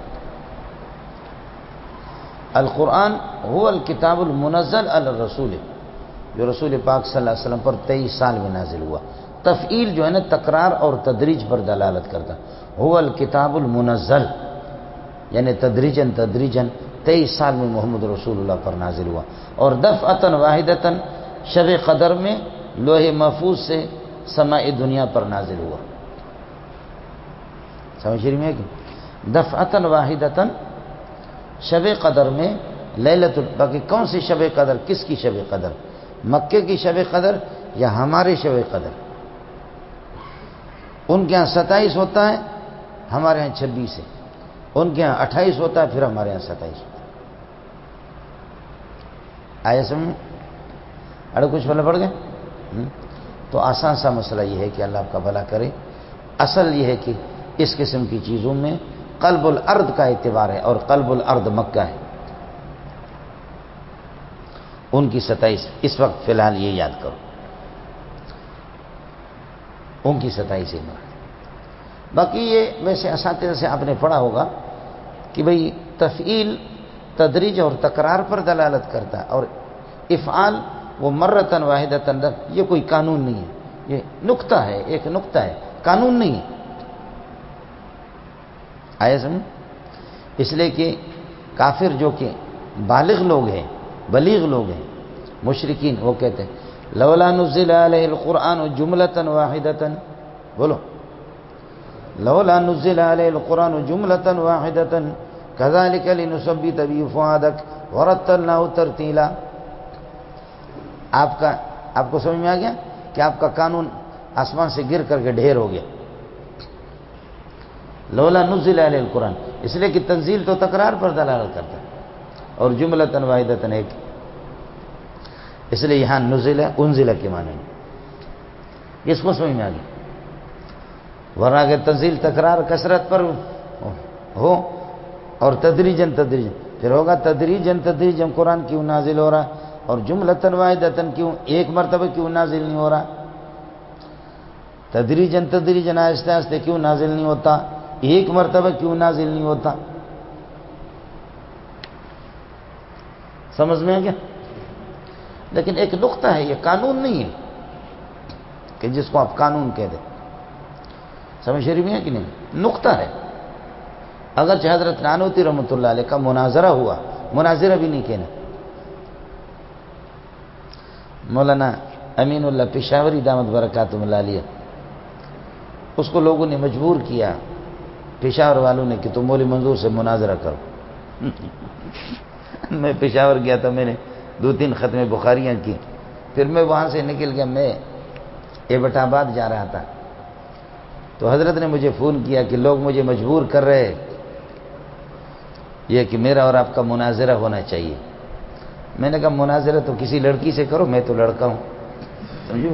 القرآن هو الکتاب المنزل علی الرسول، جو رسول پاک صلی اللہ علیہ وسلم پر 23 سال میں نازل ہوا۔ تفعیل جو ہے نا، تکرار اور تدریج پر دلالت کرتا۔ هو الکتاب المنزل یعنی تدریجاً 23 سال میں محمد رسول اللہ پر نازل ہوا، اور دفعتاً واحدتاً شب قدر میں لوح محفوظ سے سماء دنیا پر نازل ہوا۔ سمجھ رہی ہیں کہ دفعتاً واحدتاً شب قدر میں باقی کون سی شب قدر؟ کس کی شب قدر؟ مکے کی شب قدر یا ہمارے شب قدر؟ ان کے ہاں 27 ہوتا ہے، ہمارے ہاں 26 ہے۔ ان کے یہاں 28 ہوتا ہے، پھر ہمارے یہاں 27 ہوتا ہے۔ آئے سمجھ؟ اڑے کچھ بھلا پڑ گئے؟ تو آسان سا مسئلہ یہ ہے کہ اللہ آپ کا بھلا کرے۔ اصل یہ ہے کہ اس قسم کی چیزوں میں قلب الارض کا اعتبار ہے، اور قلب الارض مکہ ہے۔ ان کی 27 اس وقت فی الحال یہ یاد کرو، ان کی 27 عمران۔ باقی یہ ویسے اساتذہ سے آپ نے پڑھا ہوگا کہ بھئی تفعیل تدریج اور تکرار پر دلالت کرتا ہے، اور افعال وہ مرتن واحدتن، یہ کوئی قانون نہیں ہے، یہ نقطہ ہے، ایک نقطہ ہے، قانون نہیں ہے۔ آیا سمجھ؟ اس لیے کہ کافر جو کہ بالغ لوگ ہیں، بلیغ لوگ ہیں، مشرکین، وہ کہتے ہیں لولا نزل علیہ القرآن جملۃ واحدۃ، بولو لولا نزل علیہ القرآن جملۃ واحدۃ کذالک لنثبت به فؤادک ورتلناه ترتیلا۔ آپ کو سمجھ میں آ گیا کہ آپ کا قانون آسمان سے گر کر کے ڈھیر ہو گیا۔ لولا نزل علیہ القرآن، اس لیے کہ تنزیل تو تکرار پر دلالت کرتا ہے، اور جملۃ واحدۃ ایک، اس لیے یہاں نزل انزل کے معنی میں۔ اس کو سمجھ میں آ گیا؟ ورنہ کہ تنزیل تکرار کثرت پر ہو اور تدریجاً پھر ہوگا تدریجاً قرآن کیوں نازل ہو رہا، اور جملۃ واحدۃ کیوں، ایک مرتبہ کیوں نازل نہیں ہو رہا، تدریجاً آہستہ آہستہ کیوں نازل نہیں ہوتا، ایک مرتبہ کیوں نازل نہیں ہوتا۔ سمجھ میں آ گیا؟ لیکن ایک نقطہ ہے، یہ قانون نہیں ہے کہ جس کو آپ قانون کہہ دیں۔ سمجھ شریف میں ہے کہ نہیں؟ نقطہ ہے۔ اگرچہ حضرت نانوتی رحمۃ اللہ علیہ کا مناظرہ ہوا، مناظرہ بھی نہیں کہنا، مولانا امین اللہ پشاوری دامت برکاتہم اللہ علیہ، اس کو لوگوں نے مجبور کیا، پشاور والوں نے، کہ تم مولوی منظور سے مناظرہ کرو۔ میں پشاور گیا تھا، میں نے 2-3 ختم بخاریاں کی، پھر میں وہاں سے نکل گیا، میں ایبٹ آباد جا رہا تھا، تو حضرت نے مجھے فون کیا کہ لوگ مجھے مجبور کر رہے یہ کہ میرا اور آپ کا مناظرہ ہونا چاہیے۔ میں نے کہا مناظرہ تو کسی لڑکی سے کرو، میں تو لڑکا ہوں، سمجھو،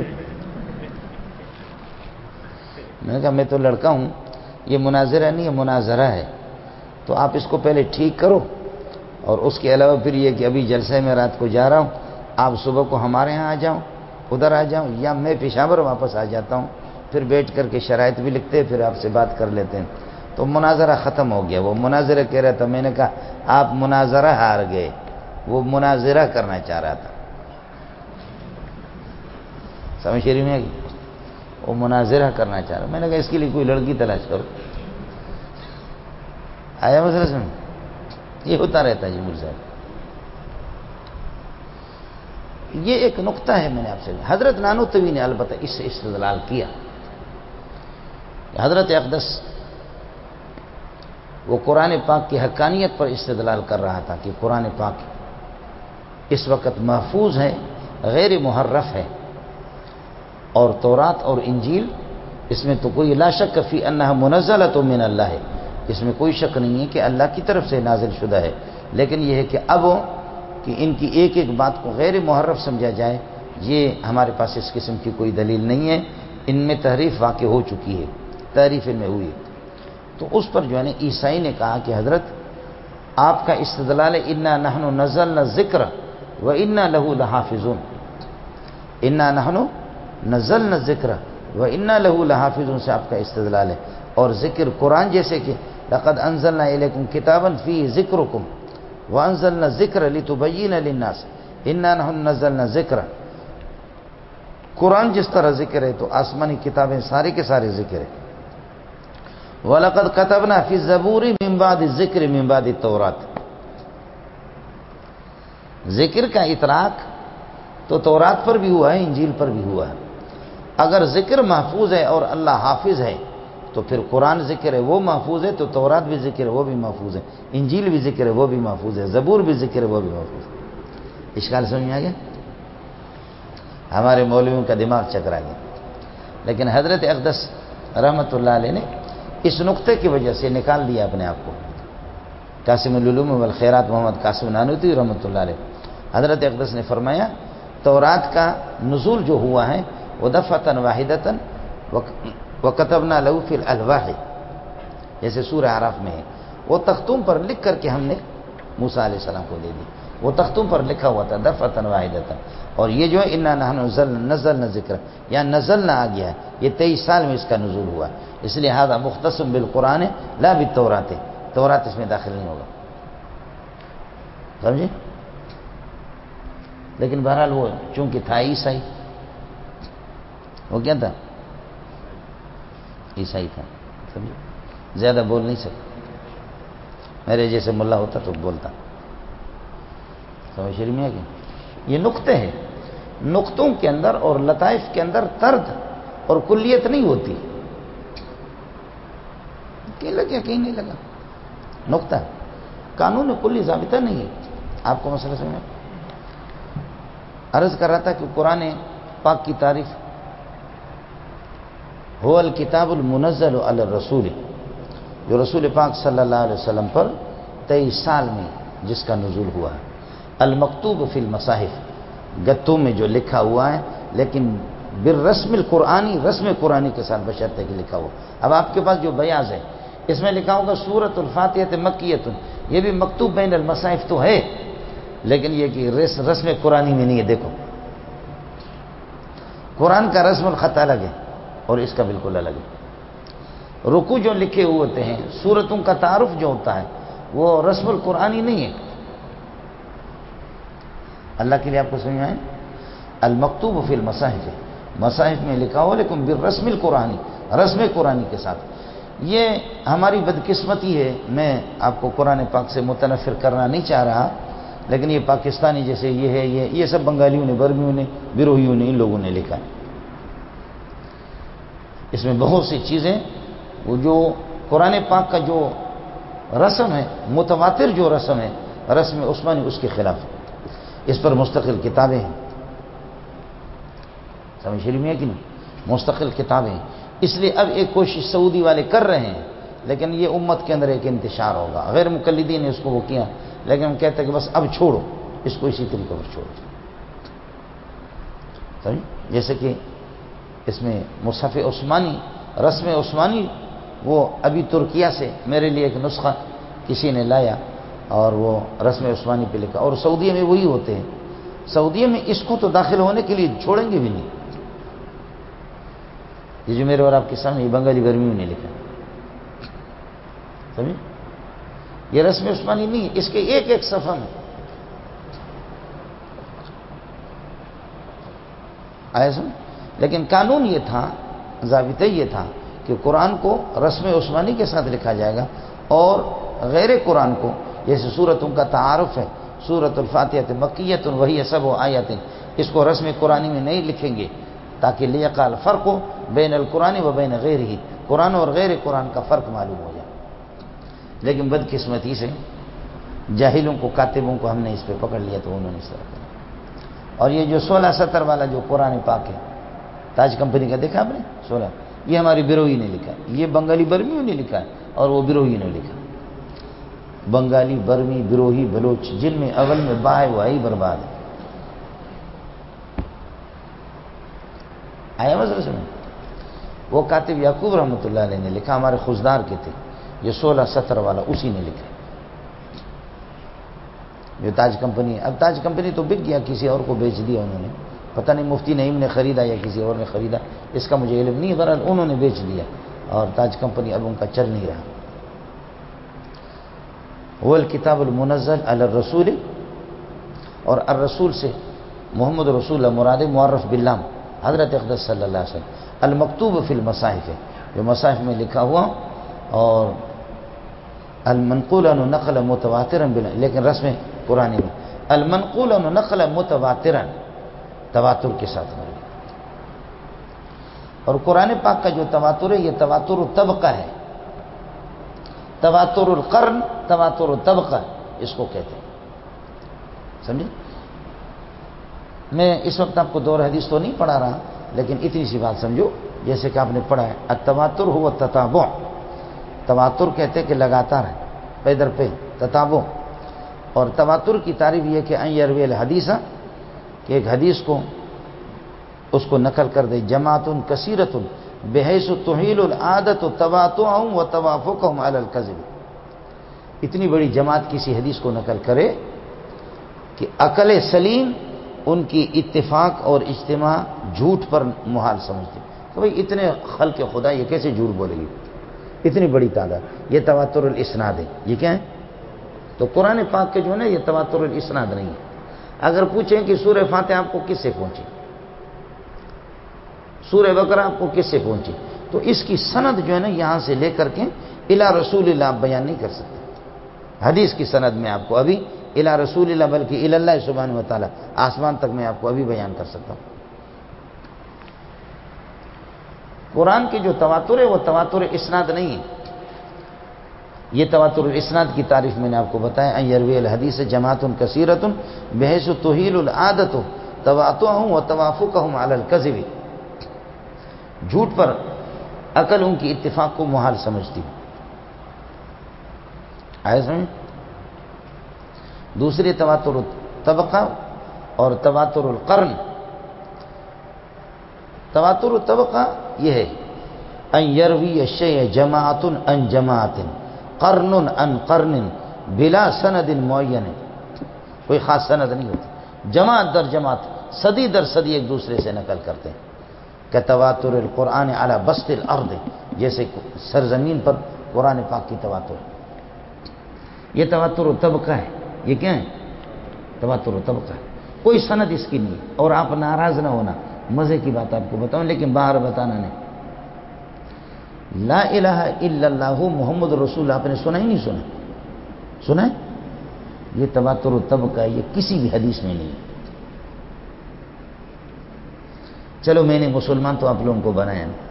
میں نے کہا میں تو لڑکا ہوں، یہ مناظرہ نہیں، یہ مناظرہ ہے، تو آپ اس کو پہلے ٹھیک کرو، اور اس کے علاوہ پھر یہ کہ ابھی جلسے میں رات کو جا رہا ہوں، آپ صبح کو ہمارے ہاں آ جاؤ، ادھر آ جاؤ، یا میں پشاور واپس آ جاتا ہوں، پھر بیٹھ کر کے شرائط بھی لکھتے ہیں، پھر آپ سے بات کر لیتے ہیں۔ تو مناظرہ ختم ہو گیا، وہ مناظرہ کہہ رہا تھا، میں نے کہا آپ مناظرہ ہار گئے، وہ مناظرہ کرنا چاہ رہا تھا۔ سمجھ شریف میں وہ مناظرہ کرنا چاہ رہا، میں نے کہا اس کے لیے کوئی لڑکی تلاش کرو۔ آیا مسئلہ سمجھ؟ یہ ہوتا رہتا ہے جی میر صاحب۔ یہ ایک نقطہ ہے، میں نے آپ سے، حضرت نانوتوی نے البتہ اس سے استدلال کیا، حضرت اقدس وہ قرآن پاک کی حقانیت پر استدلال کر رہا تھا کہ قرآن پاک اس وقت محفوظ ہے، غیر محرف ہے، اور تورات اور انجیل اس میں تو کوئی لا شک فی انہا منزلۃ من اللہ ہے، اس میں کوئی شک نہیں ہے کہ اللہ کی طرف سے نازل شدہ ہے، لیکن یہ ہے کہ اب کہ ان کی ایک ایک بات کو غیر محرف سمجھا جائے، یہ ہمارے پاس اس قسم کی کوئی دلیل نہیں ہے، ان میں تحریف واقع ہو چکی ہے، تحریف ان میں ہوئی ہے۔ تو اس پر جو ہے نا عیسائی نے کہا کہ حضرت آپ کا استدلال انا نحن نزلنا الذکر و انا لہ لحافظون، انا نحن نزلنا الذکر و انا لہ لحافظون سے آپ کا استدلال ہے، اور ذکر قرآن جیسے کہ لقد انزلنا الیکم کتابا فیہ ذکرکم وانزلنا الذکر لتبین للناس انا نحن نزلنا الذکر، قرآن جس طرح ذکر ہے تو آسمانی کتابیں سارے کے سارے ذکر ہے۔ وَلَقَدْ كَتَبْنَا فِي الزَّبُورِ مِن بَعْدِ الذِّكْرِ مِن بَعْدِ التَّوْرَاةِ، ذکر کا اطلاق تو تورات پر بھی ہوا ہے، انجیل پر بھی ہوا ہے۔ اگر ذکر محفوظ ہے اور اللہ حافظ ہے تو پھر قرآن ذکر ہے وہ محفوظ ہے، تو تورات بھی ذکر ہے وہ بھی محفوظ ہے، انجیل بھی ذکر ہے وہ بھی محفوظ ہے، زبور بھی ذکر ہے وہ بھی محفوظ ہے۔ اشکال سمجھ میں آ گیا؟ ہمارے مولویوں کا دماغ چکرا گیا، لیکن حضرت اقدس رحمۃ اللہ علیہ نے اس نقطے کی وجہ سے نکال دیا اپنے آپ کو قاسم العلوم والخیرات محمد قاسم نانوتوی رحمۃ اللہ علیہ، حضرت اقدس نے فرمایا تورات کا نزول جو ہوا ہے وہ دفعۃ واحدۃ وکتبنا له فی الالواح، جیسے سورہ اعراف میں ہے، وہ تختوں پر لکھ کر کے ہم نے موسیٰ علیہ السلام کو دے دی، وہ تختوں پر لکھا ہوا تھا دفعۃ واحدۃ۔ اور یہ جو ہے انا نحن نزلنا ذکر، یا نزلنا آ گیا ہے، یہ 23 سال میں اس کا نزول ہوا، اس لیے ھذا مختص بالقرآن لا بالتورات، تورات اس میں داخل نہیں ہوگا، سمجھے؟ لیکن بہرحال وہ چونکہ تھا عیسائی، وہ کیا تھا؟ عیسائی تھا، سمجھے؟ زیادہ بول نہیں سکتا، میرے جیسے ملا ہوتا تو بولتا، سمجھ میں ہے کہ یہ نقطے ہیں، نقطوں کے اندر اور لطائف کے اندر طرد اور کلیت نہیں ہوتی، کہیں لگا کہیں نہیں لگا، نقطہ قانون کلی ضابطہ نہیں ہے۔ آپ کو مسئلہ سمجھ میں عرض کر رہا تھا کہ قرآن پاک کی تعریف هو الکتاب المنزل علی الرسول، جو رسول پاک صلی اللہ علیہ وسلم پر 23 سال میں جس کا نزول ہوا ہے، المکتوب فی المصاحف، گتوں میں جو لکھا ہوا ہے، لیکن بالرسم القرآنی، رسم قرآنی کے ساتھ بشرط ہے کہ لکھا ہوا۔ اب آپ کے پاس جو بیاض ہے اس میں لکھا ہوگا سورۃ الفاتحہ مکیۃ، یہ بھی مکتوب بین المصاحف تو ہے، لیکن یہ کہ رسم قرآنی میں نہیں ہے۔ دیکھو قرآن کا رسم الخط الگ ہے اور اس کا بالکل الگ ہے، رکوع جو لکھے ہوئے ہوتے ہیں، سورتوں کا تعارف جو ہوتا ہے وہ رسم القرآنی نہیں ہے۔ اللہ کے لیے آپ کو سمجھ میں آئے؟ المکتوب فی المصاحف، مصاحف میں لکھا ہو لیکن بالرسم القرآنی، رسم قرآنی کے ساتھ۔ یہ ہماری بدقسمتی ہے، میں آپ کو قرآن پاک سے متنفر کرنا نہیں چاہ رہا، لیکن یہ پاکستانی جیسے یہ ہے، یہ سب بنگالیوں نے، برمیوں نے، بیروہیوں نے، ان لوگوں نے لکھا ہے۔ اس میں بہت سی چیزیں وہ جو قرآن پاک کا جو رسم ہے، متواتر جو رسم ہے، رسم عثمانی، اس کے خلاف ہے، اس پر مستقل کتابیں ہیں، سمجھ میں ہے کہ نہیں؟ مستقل کتابیں ہیں۔ اس لیے اب ایک کوشش سعودی والے کر رہے ہیں، لیکن یہ امت کے اندر ایک انتشار ہوگا، غیر مقلدین نے اس کو وہ کیا، لیکن ہم کہتے ہیں کہ بس اب چھوڑو اس کو، اسی طریقے پر چھوڑو، سمجھ؟ جیسے کہ اس میں مصحف عثمانی، رسم عثمانی، وہ ابھی ترکیہ سے میرے لیے ایک نسخہ کسی نے لایا اور وہ رسم عثمانی پہ لکھا، اور سعودیہ میں وہی ہوتے ہیں، سعودیہ میں اس کو تو داخل ہونے کے لیے چھوڑیں گے بھی نہیں۔ یہ جو میرے اور آپ کے سامنے یہ بنگالی برمیوں نے لکھا، سمجھ؟ یہ رسم عثمانی نہیں ہے، اس کے ایک ایک صفحہ میں آیا سن، لیکن قانون یہ تھا، ضابطہ یہ تھا کہ قرآن کو رسم عثمانی کے ساتھ لکھا جائے گا، اور غیر قرآن کو جیسے سورتوں کا تعارف ہے، سورۃ الفاتحہ مکیۃ وہی سبع آیات، اس کو رسم قرآنی میں نہیں لکھیں گے تاکہ لیقع الفرق بین القرآن و بین غیرہ، قرآن اور غیر قرآن کا فرق معلوم ہو جائے۔ لیکن بدقسمتی سے جاہلوں کو، کاتبوں کو ہم نے اس پہ پکڑ لیا تو انہوں نے اس طرح کیا۔ اور یہ جو 16 والا جو قرآن پاک ہے، تاج کمپنی کا دیکھا آپ نے 16، یہ ہماری بیروہی نے لکھا ہے، یہ بنگالی برمیوں نے لکھا ہے اور وہ بیروہی نے لکھا ہے۔ بنگالی، برمی، بیروہی، بلوچ، جن میں اول میں با ہے وہ ہی برباد ہے۔ آیا مسئلہ سمجھ؟ وہ کاتب یعقوب رحمۃ اللہ علیہ نے لکھا، ہمارے خزدار کے تھے، یہ 16 والا اسی نے لکھا جو تاج کمپنی۔ اب تاج کمپنی تو بک گیا، کسی اور کو بیچ دیا انہوں نے، پتہ نہیں مفتی نعیم نے خریدا یا کسی اور نے خریدا، اس کا مجھے علم نہیں ہے، بہرحال انہوں نے بیچ دیا اور تاج کمپنی اب ان کا چل نہیں رہا۔ وہ الکتاب المنزل علی الرسول، اور الرسول سے محمد رسول اللہ مراد معرف باللام حضرت اقدس صلی اللہ علیہ وسلم، المکتوب فی المصاحف، جو مصاحف میں لکھا ہوا، اور المنقول عنہ نقل متواترا، لیکن رسم قرآنی میں المنقول عنہ نقل متواترا، تواتر کے ساتھ ملے۔ اور قرآن پاک کا جو تواتر ہے، یہ تواتر الطبقہ ہے، تواتر القرن، تواتر الطبقہ اس کو کہتے ہیں، سمجھے؟ میں اس وقت آپ کو دور حدیث تو نہیں پڑھا رہا، لیکن اتنی سی بات سمجھو، جیسے کہ آپ نے پڑھا ہے التواتر هو التتابع، تواتر کہتے ہیں کہ لگاتار ہے، پے در پے تتابع. اور تواتر کی تعریف یہ کہ ان یروی الحدیث، کہ ایک حدیث کو اس کو نقل کر دے جماعت کثیرۃ بحیث تحیل العادت تواتعهم وتوافقهم علی الکذب، اتنی بڑی جماعت کسی حدیث کو نقل کرے کہ عقل سلیم ان کی اتفاق اور اجتماع جھوٹ پر محال سمجھتے کہ بھئی اتنے خلق خدا یہ کیسے جھوٹ بولے گی، اتنی بڑی تعداد. یہ تواتر الاسناد ہے. یہ کیا ہے؟ تو قرآن پاک کے جو ہے نا یہ تواتر الاسناد نہیں ہے. اگر پوچھیں کہ سورہ فاتحہ آپ کو کس سے پہنچی، سورہ بقرہ آپ کو کس سے پہنچی، تو اس کی سند جو ہے نا یہاں سے لے کر کے الی رسول اللہ آپ بیان نہیں کر سکتے. حدیث کی سند میں آپ کو ابھی الی رسول اللہ بلکہ الی اللہ سبحانہ و تعالی آسمان تک میں آپ کو ابھی بیان کر سکتا ہوں. قرآن کی جو تواتر ہے وہ تواتر اسناد نہیں ہے. یہ تواتر الاسناد کی تعریف میں نے آپ کو بتایا ان یروی الحدیث جماعت کثیرۃ بحیث تحیل العادت تواتعهم وتوافقهم علی الکذب، جھوٹ پر عقل ان کی اتفاق کو محال سمجھتی. آئے سمجھ؟ دوسری تواتر الطبقہ اور تواتر القرن. تواتر الطبقہ یہ ہے ان یروی الشیء جماعت عن جماعت قرن عن قرن بلا سند معین، کوئی خاص سند نہیں ہوتی، جماعت در جماعت صدی در صدی ایک دوسرے سے نقل کرتے ہیں. کہ تواتر القرآن علی بسط الارض، جیسے سرزمین پر قرآن پاک کی تواتر. یہ تواتر الطبقہ ہے. یہ کیا ہے؟ تواتر الطبقہ ہے. کوئی سند اس کی نہیں ہے. اور آپ ناراض نہ ہونا، مزے کی بات آپ کو بتاؤں لیکن باہر بتانا نہیں. لا الہ الا اللہ محمد رسول آپ نے سنا ہی نہیں سنا؟ سنا ہے؟ یہ تواتر الطبقہ ہے. یہ کسی بھی حدیث میں نہیں ہے. چلو میں نے مسلمان تو آپ لوگوں کو بنایا نا،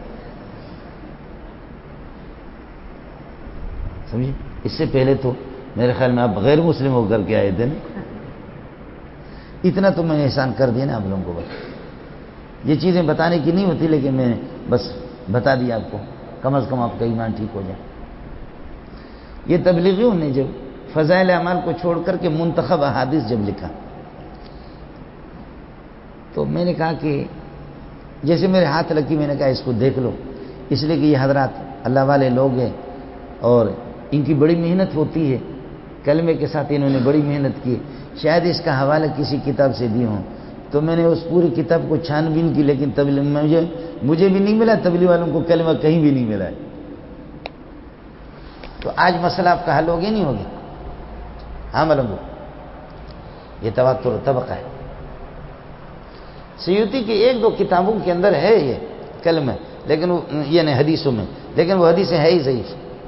سمجھے؟ اس سے پہلے تو میرے خیال میں آپ غیر مسلم ہو کر کے آئے تھے نا. اتنا تو میں نے احسان کر دیا نا آپ لوگوں کو. بس یہ چیزیں بتانے کی نہیں ہوتی لیکن میں نے بس بتا دیا آپ کو، کم از کم آپ کا ایمان ٹھیک ہو جائے. یہ تبلیغیوں نے جب فضائل اعمال کو چھوڑ کر کے منتخب احادیث جب لکھا تو میں نے کہا کہ جیسے میرے ہاتھ لگی، میں نے کہا اس کو دیکھ لو، اس لیے کہ یہ حضرات اللہ والے لوگ ہیں اور ان کی بڑی محنت ہوتی ہے. کلمے کے ساتھ انہوں نے بڑی محنت کی. شاید اس کا حوالہ کسی کتاب سے دی ہوں. تو میں نے اس پوری کتاب کو چھان بین کی لیکن مجھے بھی نہیں ملا، تبلیغ والوں کو کلمہ کہیں بھی نہیں ملا ہے. تو آج مسئلہ آپ کا حل ہوگی نہیں ہوگی؟ ہاں معلوم ہو. یہ تواتر طبقہ ہے. سیوطی کی ایک دو کتابوں کے اندر ہے یہ کلمہ، لیکن یہ نہیں حدیثوں میں، لیکن وہ حدیثیں ہے ہی ضعیف.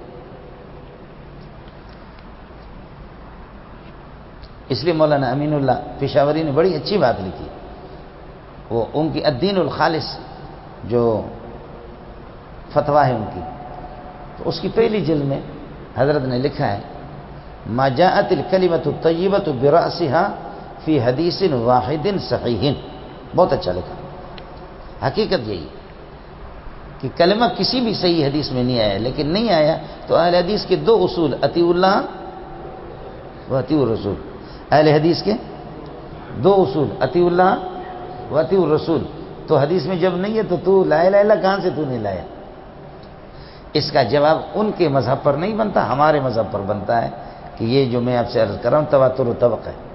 اس لیے مولانا امین اللہ پشاوری نے بڑی اچھی بات لکھی. وہ ان کی الدین الخالص جو فتویٰ ہے ان کی، تو اس کی پہلی جلد میں حضرت نے لکھا ہے ما جاءت الکلمۃ الطیبۃ برأسها فی حدیث واحد صحیح. بہت اچھا لکھا. حقیقت یہی کہ کلمہ کسی بھی صحیح حدیث میں نہیں آیا، لیکن نہیں آیا تو اہل حدیث کے دو اصول اطیع اللہ و اطیع الرسول. اہل حدیث کے دو اصول اطیع اللہ و اطیع الرسول. تو حدیث میں جب نہیں ہے تو تو لا الہ الا اللہ کہاں سے تو نہیں لایا؟ اس کا جواب ان کے مذہب پر نہیں بنتا، ہمارے مذہب پر بنتا ہے کہ یہ جو میں آپ سے عرض کر رہا ہوں تواتر طبقہ ہے.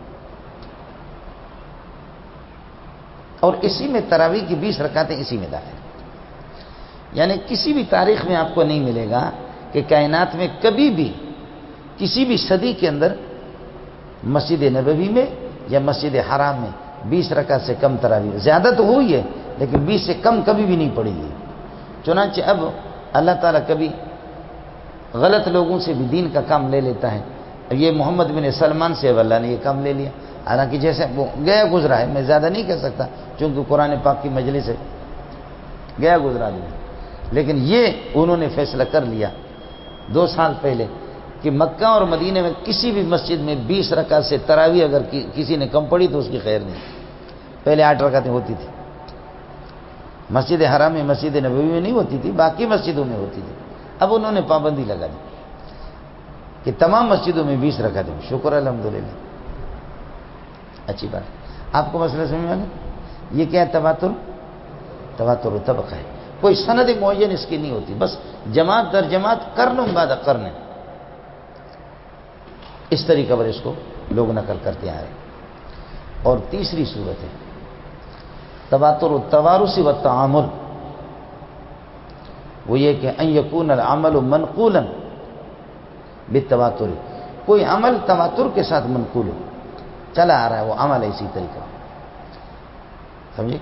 اور اسی میں تراویح کی 20 رکعتیں اسی میں داخل. یعنی کسی بھی تاریخ میں آپ کو نہیں ملے گا کہ کائنات میں کبھی بھی کسی بھی صدی کے اندر مسجد نبوی میں یا مسجد حرام میں 20 رکعت سے کم تراویح. زیادہ تو ہوئی ہے لیکن 20 سے کم کبھی بھی نہیں پڑی گئی. چنانچہ اب اللہ تعالیٰ کبھی غلط لوگوں سے بھی دین کا کام لے لیتا ہے. یہ محمد بن سلمان سے اب اللہ نے یہ کام لے لیا. حالانکہ جیسے وہ گیا گزرا ہے، میں زیادہ نہیں کہہ سکتا چونکہ قرآن پاک کی مجلس ہے، گیا گزرا دیا. لیکن یہ انہوں نے فیصلہ کر لیا 2 سال پہلے کہ مکہ اور مدینہ میں کسی بھی مسجد میں 20 رکعت سے تراویح اگر کسی نے کم پڑھی تو اس کی خیر نہیں. پہلے 8 رکعتیں ہوتی تھی. مسجد حرام میں مسجد نبوی میں نہیں ہوتی تھی، باقی مسجدوں میں ہوتی تھی. اب انہوں نے پابندی لگا دی کہ تمام مسجدوں میں 20 رکعتیں. شکر الحمدللہ. اچھی بات. آپ کو مسئلہ سمجھ میں آ گیا؟ یہ کیا ہے؟ تواتر. تواتر و طبقہ ہے. کوئی سند معین اس کی نہیں ہوتی، بس جماعت در جماعت قرن بعد قرن. اس طریقے پر اس کو لوگ نقل کرتے آ رہے. اور تیسری صورت ہے تواتر التوارث والتعامل. وہ یہ کہ ان یکون العمل منقولا بالتواتر، کوئی عمل تواتر کے ساتھ منقول ہو، چلا آ رہا ہے وہ عمل اسی طریقہ. سمجھے؟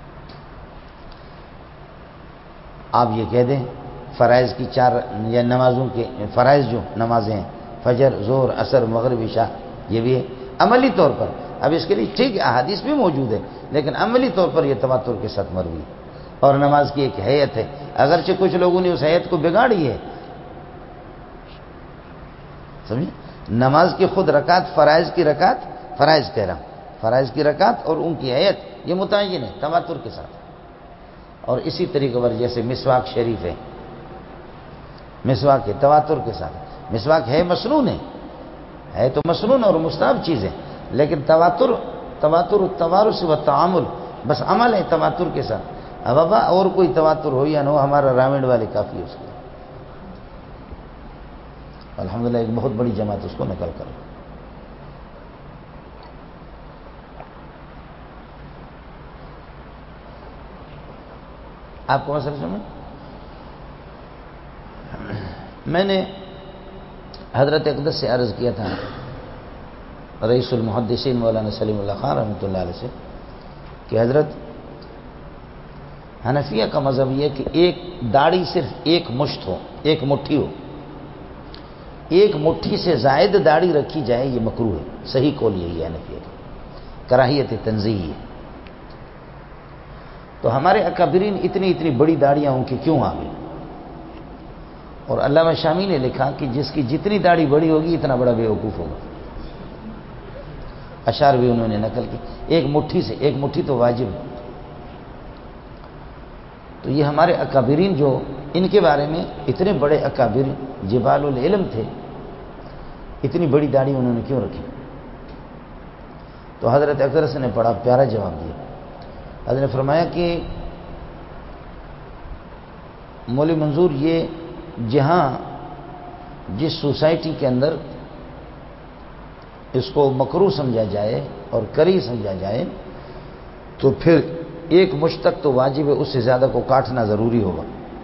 آپ یہ کہہ دیں فرائض کی 4 یا نمازوں کے فرائض جو نمازیں ہیں فجر، ظہر، عصر، مغرب، عشاء، یہ بھی ہے عملی طور پر. اب اس کے لیے ٹھیک ہے احادیث بھی موجود ہے، لیکن عملی طور پر یہ تواتر کے ساتھ مروی. اور نماز کی ایک ہیئت ہے، اگرچہ کچھ لوگوں نے اس ہیئت کو بگاڑی ہے. سمجھے؟ نماز کی خود رکعت، فرائض کی رکعت، فرائض کہہ رہا ہوں، فرائض کی رکعت اور ان کی ہیئت یہ متعین ہے تواتر کے ساتھ. اور اسی طریقے پر جیسے مسواک شریف ہے، مسواک ہے تواتر کے ساتھ. مسواک ہے مسنون ہے تو مسنون اور مستحب چیز ہے، لیکن تواتر التوارث والتعامل بس عمل ہے تواتر کے ساتھ. اب ابا اور کوئی تواتر ہو یا نہ ہو، ہمارا راوند والے کافی ہے اس کے. الحمدللہ ایک بہت بڑی جماعت اس کو نقل کرو. آپ کو مسئلہ سمجھ؟ میں نے حضرت اقدس سے عرض کیا تھا، رئیس المحدثین مولانا سلیم اللہ خان رحمۃ اللہ علیہ سے، کہ حضرت حنفیہ کا مذہب یہ کہ ایک داڑھی صرف ایک مشت ہو، ایک مٹھی ہو، ایک مٹھی سے زائد داڑھی رکھی جائے یہ مکروہ ہے. صحیح قول یہی ہے حنفیہ کا، کراہیت تنزیہی ہے. تو ہمارے اکابرین اتنی بڑی داڑیاں ان کی کیوں آ گئی؟ اور علامہ شامی نے لکھا کہ جس کی جتنی داڑھی بڑی ہوگی اتنا بڑا بیوقوف ہوگا. اشعار بھی انہوں نے نقل کی. ایک مٹھی سے، ایک مٹھی تو واجب ہے. تو یہ ہمارے اکابرین جو ان کے بارے میں اتنے بڑے اکابر جبال العلم تھے، اتنی بڑی داڑھی انہوں نے کیوں رکھی؟ تو حضرت اقدس نے بڑا پیارا جواب دیا. حضرت نے فرمایا کہ مولوی منظور یہ جہاں جس سوسائٹی کے اندر اس کو مکروہ سمجھا جائے اور کری سمجھا جائے تو پھر ایک مشتق تو واجب ہے، اس سے زیادہ کو کاٹنا ضروری ہوگا.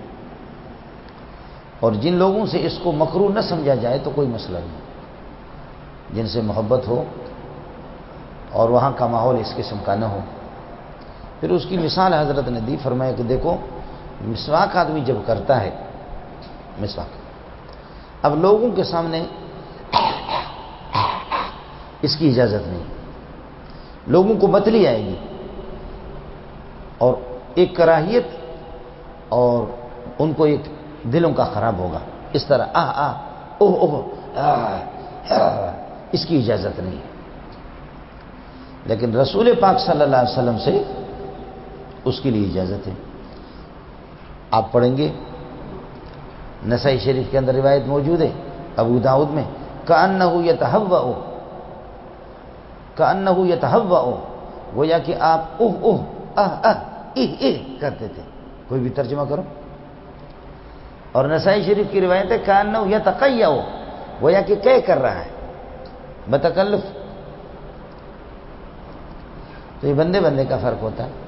اور جن لوگوں سے اس کو مکروہ نہ سمجھا جائے تو کوئی مسئلہ نہیں، جن سے محبت ہو اور وہاں کا ماحول اس قسم کا نہ ہو. پھر اس کی مثال حضرت نے دی. فرمایا کہ دیکھو مسواک آدمی جب کرتا ہے، مسواک اب لوگوں کے سامنے اس کی اجازت نہیں، لوگوں کو متلی آئے گی اور ایک کراہیت اور ان کو ایک دلوں کا خراب ہوگا. اس طرح اس کی اجازت نہیں. لیکن رسول پاک صلی اللہ علیہ وسلم سے اس کے لیے اجازت ہے. آپ پڑھیں گے نسائی شریف کے اندر روایت موجود ہے، ابو داؤد میں، کأنہ یتہوأ، گویا کہ آپ کرتے تھے. کوئی بھی ترجمہ کرو. اور نسائی شریف کی روایت ہے کأنہ یتقیأ، گویا کہ کر رہا ہے بتکلف. تو یہ بندے کا فرق ہوتا ہے.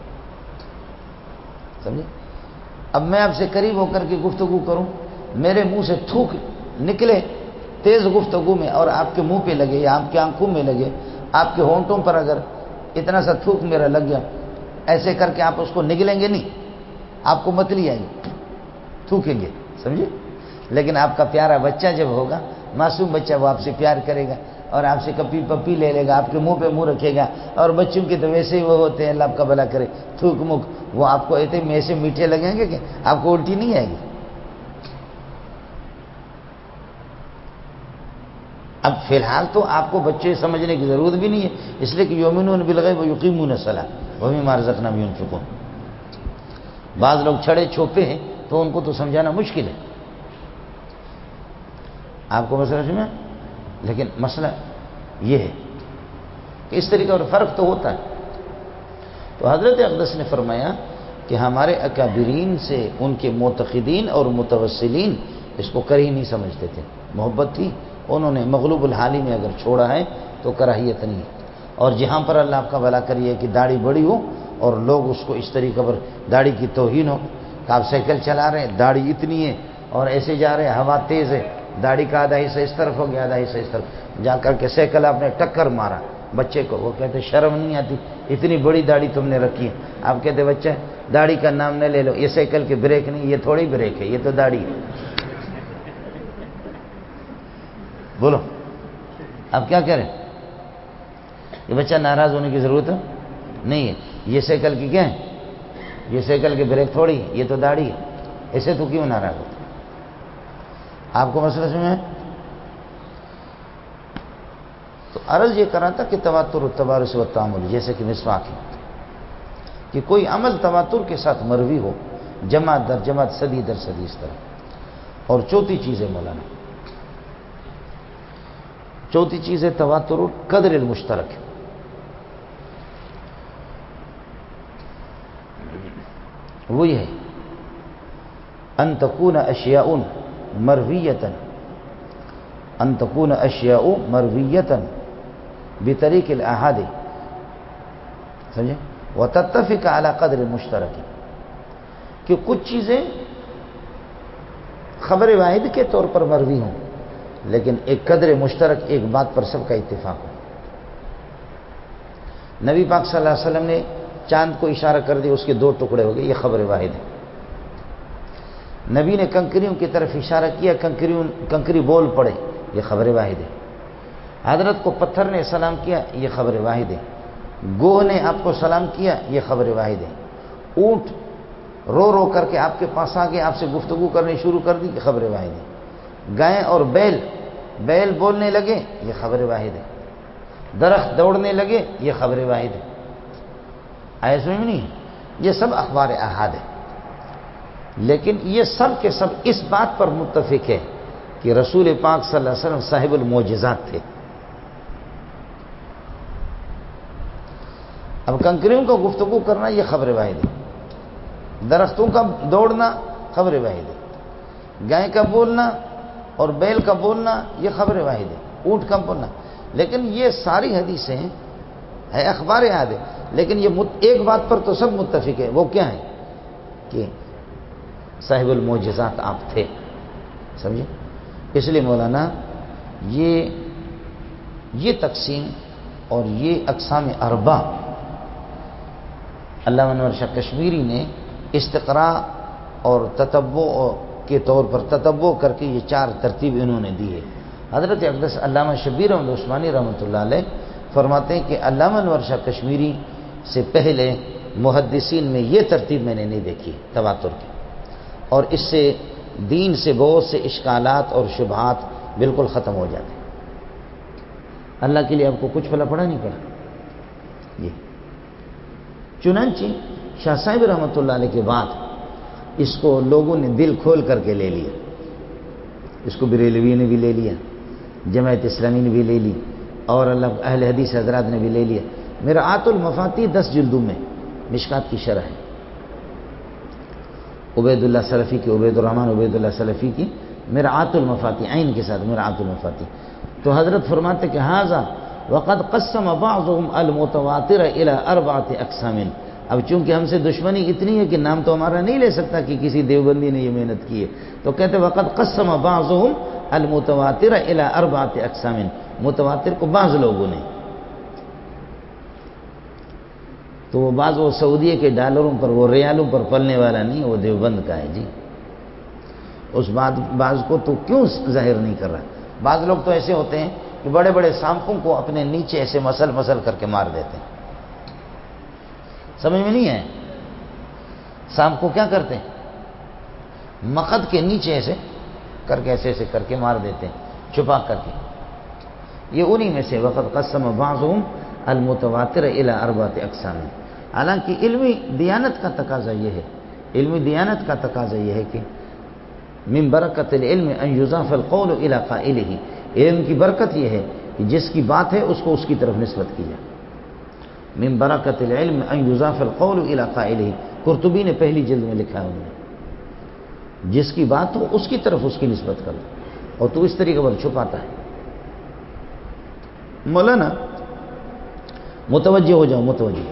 سمجھے؟ اب میں آپ سے قریب ہو کر کے گفتگو کروں، میرے منہ سے تھوک نکلے تیز گفتگو میں اور آپ کے منہ پہ لگے یا آپ کی آنکھوں میں لگے، آپ کے ہونٹوں پر اگر اتنا سا تھوک میرا لگ گیا، ایسے کر کے آپ اس کو نگلیں گے نہیں، آپ کو متلی آئے گی، تھوکیں گے. سمجھے؟ لیکن آپ کا پیارا بچہ جب ہوگا، معصوم بچہ، وہ آپ سے پیار کرے گا اور آپ سے کپی پپی لے لے گا، آپ کے منہ پہ منہ رکھے گا. اور بچوں کے تو ویسے ہی وہ ہوتے ہیں، اللہ آپ کا بھلا کرے، تھوک مک، وہ آپ کو ایسے میٹھے لگیں گے کہ آپ کو الٹی نہیں آئے گی. اب فی الحال تو آپ کو بچے سمجھنے کی ضرورت بھی نہیں ہے، اس لیے کہ یؤمنون بالغیب ویقیمون الصلاۃ ومما رزقناہم ينفقون. بعض لوگ چھڑے چھوپے ہیں تو ان کو تو سمجھانا مشکل ہے. آپ کو مسئلہ سمجھ میں؟ لیکن مسئلہ یہ ہے کہ اس طریقے اور فرق تو ہوتا ہے. تو حضرت اقدس نے فرمایا کہ ہمارے اکابرین سے ان کے معتقدین اور متوسلین اس کو کر ہی نہیں سمجھتے تھے. محبت تھی، انہوں نے مغلوب الحالی میں اگر چھوڑا ہے تو کراہیت نہیں ہے. اور جہاں پر اللہ آپ کا بھلا کریے کہ داڑھی بڑی ہو اور لوگ اس کو اس طریقے پر داڑھی کی توہین ہو کہ آپ سائیکل چلا رہے ہیں، داڑھی اتنی ہے اور ایسے جا رہے ہیں، ہوا تیز ہے، داڑھی کا آدھا حصہ اس طرف ہو گیا، آدھا حصہ اس طرف، جا کر کے سائیکل آپ نے ٹکر مارا بچے کو. وہ کہتے شرم نہیں آتی، اتنی بڑی داڑھی تم نے رکھی ہے. آپ کہتے بچہ داڑھی کا نام نہ لے لو، یہ سائیکل کی بریک نہیں، یہ تھوڑی بریک ہے، یہ تو داڑھی ہے. بولو آپ کیا کہہ رہے ہیں؟ یہ بچہ ناراض ہونے کی ضرورت نہیں ہے. یہ سائیکل کی کیا ہے؟ یہ سائیکل کی بریک تھوڑی ہے، یہ تو داڑھی ہے. ایسے تو کیوں ناراض ہوتا؟ آپ کو مسئلہ سمجھ میں؟ تو عرض یہ کرا تھا کہ تواتر التوارث والتعامل، جیسے کہ مسواک ہے کہ کوئی عمل تواتر کے ساتھ مروی ہو، جماعت در جماعت، صدی در صدی، اس طرح. اور چوتھی چیز ہے مولانا، چوتھی چیز ہے تواتر القدر المشترک. وہی ہے ان تکون اشیاء مرویۃ، ان تکون اشیاء مرویۃ بطریق الاحاد، سمجھے، وتتفق علی قدر مشترک، کہ کچھ چیزیں خبر واحد کے طور پر مروی ہوں لیکن ایک قدر مشترک، ایک بات پر سب کا اتفاق ہو. نبی پاک صلی اللہ علیہ وسلم نے چاند کو اشارہ کر دیا، اس کے 2 ٹکڑے ہو گئے، یہ خبر واحد ہے. نبی نے کنکریوں کی طرف اشارہ کیا، کنکری بول پڑے، یہ خبر واحد ہے. حضرت کو پتھر نے سلام کیا، یہ خبر واحد ہے. گوہ نے آپ کو سلام کیا، یہ خبر واحد ہے. اونٹ رو رو کر کے آپ کے پاس آ گئے، آپ سے گفتگو کرنے شروع کر دی، یہ خبر واحد ہے. گائے اور بیل بولنے لگے، یہ خبر واحد ہے. درخت دوڑنے لگے، یہ خبر واحد ہے. آئے سمجھ میں نہیں؟ یہ سب اخبار احاد ہے. لیکن یہ سب کے سب اس بات پر متفق ہے کہ رسول پاک صلی اللہ علیہ وسلم صاحب المعجزات تھے. اب کنکریوں کو گفتگو کرنا یہ خبر واحد ہے، درختوں کا دوڑنا خبر واحد ہے، گائے کا بولنا اور بیل کا بولنا یہ خبر واحد ہے، اونٹ کا بولنا. لیکن یہ ساری حدیثیں ہے اخبار احاد ہے، لیکن یہ ایک بات پر تو سب متفق ہے. وہ کیا ہے کہ صاحب المعجزات آپ تھے. سمجھے؟ اس لیے مولانا یہ تقسیم اور یہ اقسام اربع علامہ انور شاہ کشمیری نے استقراء اور تتبع کے طور پر تتبع کر کے یہ 4 ترتیب انہوں نے دی ہے. حضرت اقدس علامہ شبیر احمد عثمانی رحمۃ اللہ علیہ فرماتے ہیں کہ علامہ انور شاہ کشمیری سے پہلے محدثین میں یہ ترتیب میں نے نہیں دیکھی تواتر کی، اور اس سے دین سے بہت سے اشکالات اور شبہات بالکل ختم ہو جاتے ہیں. اللہ کے لیے آپ کو کچھ پھلا پڑا نہیں پڑا یہ. چنانچہ شاہ صاحب رحمۃ اللہ علیہ کے بعد اس کو لوگوں نے دل کھول کر کے لے لیا. اس کو بریلوی نے بھی لے لیا، جماعت اسلامی نے بھی لے لی، اور اللہ اہل حدیث حضرات نے بھی لے لیا. مرآۃ المفاتیح 10 جلدوں میں مشکات کی شرح ہے. عبید اللہ سلفی کی، عبید الرحمن عبید اللہ سلفی کی مرآۃ المفاتیح، عین کے ساتھ مرآۃ المفاتیح. تو حضرت فرماتے کہ ھذا وقد قسم بعضهم المتواتر الى 4 اقسام. اب چونکہ ہم سے دشمنی اتنی ہے کہ نام تو ہمارا نہیں لے سکتا کہ کسی دیوبندی نے یہ محنت کی ہے، تو کہتے وقد قسم بعضهم المتواتر الى 4 اقسام. متواتر کو بعض لوگوں نے، تو وہ بعض وہ سعودیہ کے ڈالروں پر، وہ ریالوں پر پلنے والا نہیں، وہ دیوبند کا ہے جی. اس بعض کو تو کیوں ظاہر نہیں کر رہا؟ بعض لوگ تو ایسے ہوتے ہیں کہ بڑے بڑے سانپوں کو اپنے نیچے ایسے مسل کر کے مار دیتے ہیں. سمجھ میں نہیں ہے؟ سانپ کو کیا کرتے ہیں؟ مقد کے نیچے ایسے کر کے ایسے کر کے مار دیتے ہیں، چھپا کر کے. یہ انہی میں سے وقت قسم بعضهم المتواتر الى 4 اقسام. حالانکہ علمی دیانت کا تقاضا یہ ہے، علمی دیانت کا تقاضا یہ ہے کہ من برکت العلم ان یضاف القول الی قائلہ، علم کی برکت یہ ہے کہ جس کی بات ہے اس کو اس کی طرف نسبت کی جائے. من برکت العلم ان یضاف القول الی قائلہ، قرطبی نے پہلی جلد میں لکھا ہے انہوں نے، جس کی بات ہو اس کی طرف اس کی نسبت کر دو، اور تو اس طریقے پر چھپاتا ہے. مولانا متوجہ ہو جاؤ، متوجہ.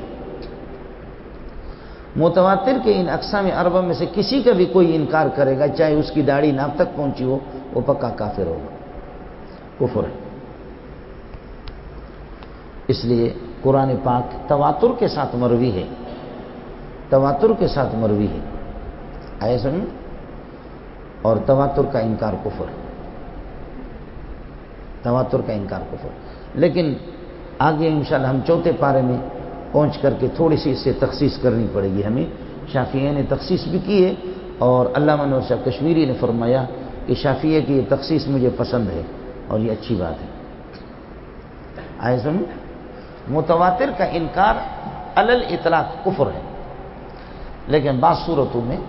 متواتر کے ان اقسام اربع میں سے کسی کا بھی کوئی انکار کرے گا، چاہے اس کی داڑھی ناپ تک پہنچی ہو، وہ پکا کافر ہوگا، کفر ہے. اس لیے قرآن پاک تواتر کے ساتھ مروی ہے، تواتر کے ساتھ مروی ہے، آئے سمجھ. اور تواتر کا انکار کفر، تواتر کا انکار کفر. لیکن آگے انشاءاللہ ہم چوتھے پارے میں پہنچ کر کے تھوڑی سی اس سے تخصیص کرنی پڑے گی ہمیں. شافعیہ نے تخصیص بھی کی ہے، اور علامہ انور شاہ کشمیری نے فرمایا کہ شافعیہ کی یہ تخصیص مجھے پسند ہے اور یہ اچھی بات ہے. آئے سمجھ. متواتر کا انکار علی الاطلاق کفر ہے، لیکن بعض صورتوں میں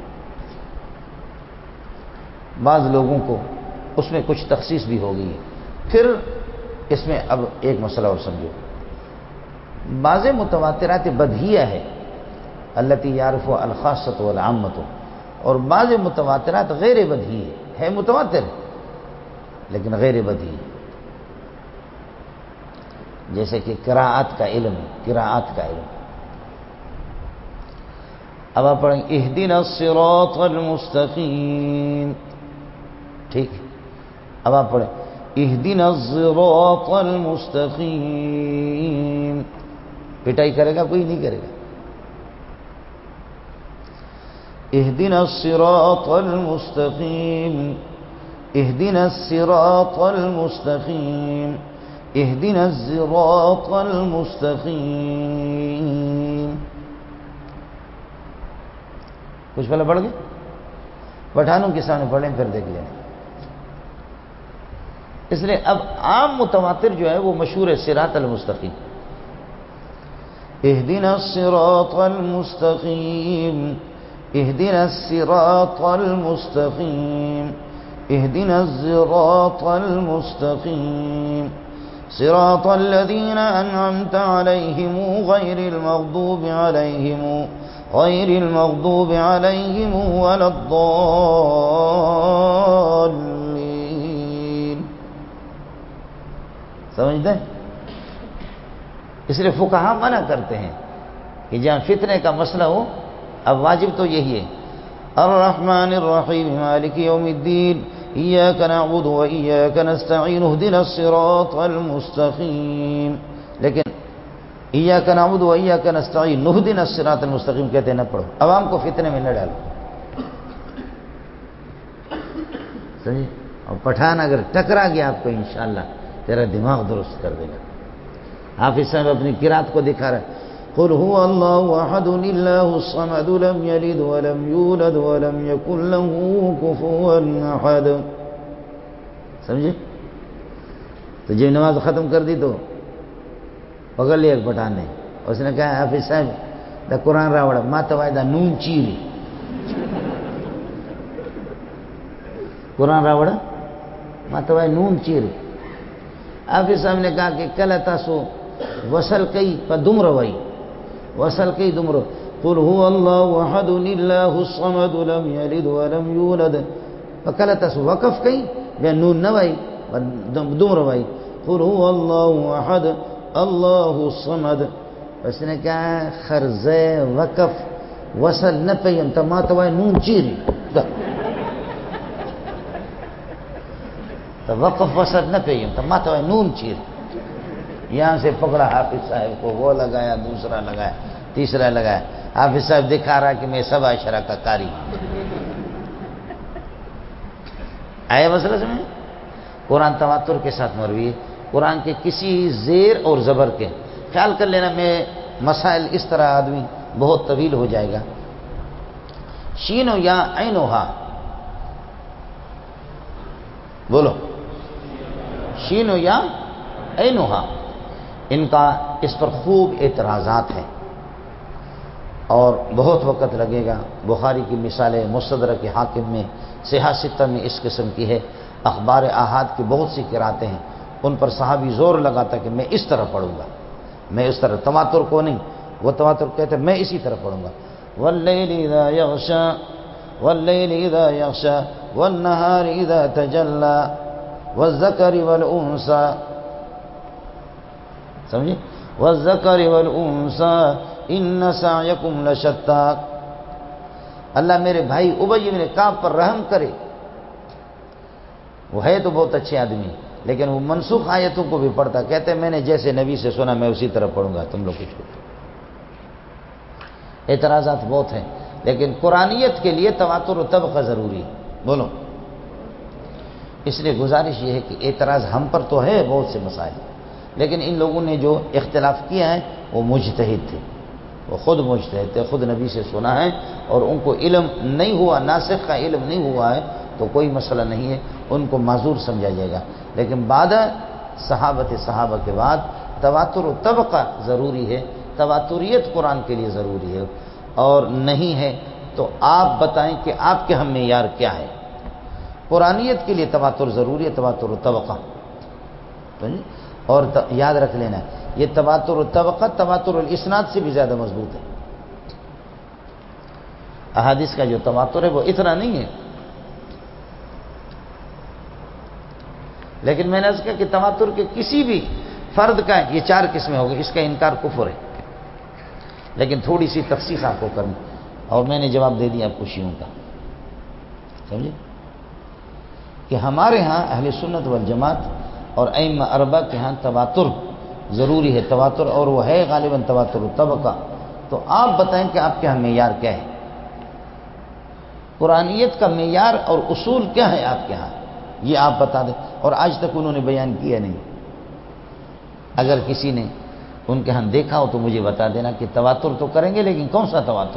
بعض لوگوں کو اس میں کچھ تخصیص بھی ہو گئی ہے. پھر اس میں اب ایک مسئلہ اور سمجھو. بعض متواترات بدہیہ ہے التی یعرف الخاصۃ والعامۃ، اور بعض متواترات غیر بدہی ہے متواتر لیکن غیر بدہی، جیسے کہ قراءت کا علم، قراءت کا علم. اب آپ پڑھیں اہدنا الصراط المستقیم، ٹھیک. اب آپ پڑھیں اہدنا الصراط المستقیم، پٹائی کرے گا کوئی؟ نہیں کرے گا. اہدنا الصراط المستقیم، اہدنا الصراط المستقیم، اہدنا الصراط المستقیم. کچھ پہلے پڑھ گئے؟ پٹھانوں کے سامنے پڑھیں پھر دیکھ لیں. اس لیے اب عام متواتر جو ہے وہ مشہور ہے صراط المستقیم. اہدنا الصراط المستقیم، اہدنا الصراط المستقیم، اہدنا الصراط المستقیم، صراط الذین انعمت علیہم غیر المغضوب علیہم ولا الضالین. سمجھتے ہیں؟ اس لیے فقہاء منع کرتے ہیں کہ جہاں فتنے کا مسئلہ ہو، اب واجب تو یہی ہے الرحمن الرحیم مالک یوم الدین ایاک نعبد و ایاک نستعین اہدنا الصراط المستقیم. لیکن ایاک نعبد و ایاک نستعین اہدنا الصراط المستقیم کہتے ہیں نہ پڑھو، عوام کو فتنے میں نہ ڈالو. سمجھے؟ اور پٹھان اگر ٹکرا گیا آپ کو انشاءاللہ تیرا دماغ درست کر دے گا. حافظ صاحب اپنی قرات کو دکھا رہا ہے قل هو اللہ احد اللہ الصمد لم یلد ولم یولد ولم یکن له کفوا احد. سمجھے؟ تو جب نماز ختم کر دی تو پکڑ لیا ایک پٹھان نے، اس نے کہا حافظ صاحب دا قرآن راوڑا ماتا دا نون چیری، قرآن راوڑا ماتا نون چیری. حافظ صاحب نے کہا کہ کل تاسو وصل کئی پا دم روائی، وصل کئی دم رو قل هو اللہ احد اللہ الصمد لم یلد ولم یولد، کل تاسو وقف کئی بے نون نوائی دم روائی قل هو اللہ احد اللہ الصمد. اس نے کہا خرز وقف وصل نہ پیم تا ماتوائے نون چیری، تو وقف وصل نہ پیم تا ماتوائے نون چیری. یہاں سے پکڑا حافظ صاحب کو، وہ لگایا، دوسرا لگایا، تیسرا لگایا. حافظ صاحب دکھا رہا کہ میں سب عشرہ کا قاری. آیا مسئلہ سمجھ؟ قرآن تواتر کے ساتھ مروی ہے. قرآن کے کسی زیر اور زبر کے خیال کر لینا، میں مسائل اس طرح آدمی بہت طویل ہو جائے گا. شین و یا عین و ہا، بولو شین و یا عین و ہا، ان کا اس پر خوب اعتراضات ہیں. اور بہت وقت لگے گا. بخاری کی مثالیں مستدرک حاکم میں، صحاح ستہ میں اس قسم کی ہے. اخبار احاد کی بہت سی قراتیں ہیں، ان پر صحابی زور لگاتا کہ میں اس طرح پڑھوں گا، میں اس طرح، تواتر کو نہیں. وہ تواتر کہتے میں اسی طرح پڑھوں گا. واللیل اذا یغشا واللیل اذا یغشا والنہار اذا تجلی والذکر والانثی، سمجھے؟ والذکر والانثی ان سعیکم لشتی. اللہ میرے بھائی ابی بن کعب پر رحم کرے. وہ ہے تو بہت اچھے آدمی، لیکن وہ منسوخ آیتوں کو بھی پڑھتا. کہتے ہیں میں نے جیسے نبی سے سنا میں اسی طرح پڑھوں گا، تم لوگ کچھ پڑھو. اعتراضات بہت ہیں، لیکن قرآنیت کے لیے تواتر و طبقہ ضروری ہے. بولو. اس لیے گزارش یہ ہے کہ اعتراض ہم پر تو ہے بہت سے مسائل، لیکن ان لوگوں نے جو اختلاف کیا ہے وہ مجتہد تھے، وہ خود مجتہد تھے، خود نبی سے سنا ہے اور ان کو علم نہیں ہوا، ناسخ کا علم نہیں ہوا ہے تو کوئی مسئلہ نہیں ہے، ان کو معذور سمجھا جائے گا. لیکن بعد صحابہ کے بعد تواتر و طبقہ ضروری ہے. تواتریت قرآن کے لیے ضروری ہے، اور نہیں ہے تو آپ بتائیں کہ آپ کے ہم معیار کیا ہے. قرآنیت کے لیے تواتر ضروری ہے، تواتر و طبقہ. اور یاد رکھ لینا یہ تواتر و طبقہ تواتر الاسناد سے بھی زیادہ مضبوط ہے. احادیث کا جو تواتر ہے وہ اتنا نہیں ہے. لیکن میں نے عرض کیا کہ تواتر کے کسی بھی فرد کا یہ 4 قسمیں ہو گئی، اس کا انکار کفر ہے. لیکن تھوڑی سی تخصیص آپ کو کرنی، اور میں نے جواب دے دیا آپ کو شیعوں کا. سمجھے کہ ہمارے ہاں اہل سنت والجماعت اور ائمہ اربعہ کے ہاں تواتر ضروری ہے، تواتر، اور وہ ہے غالباً تواتر الطبقہ. تو آپ بتائیں کہ آپ کے ہاں معیار کیا ہے، قرآنیت کا معیار اور اصول کیا ہے آپ کے ہاں، یہ آپ بتا دیں. اور آج تک انہوں نے بیان کیا نہیں. اگر کسی نے ان کے ہاں دیکھا ہو تو مجھے بتا دینا کہ تواتر تو کریں گے لیکن کون سا تواتر.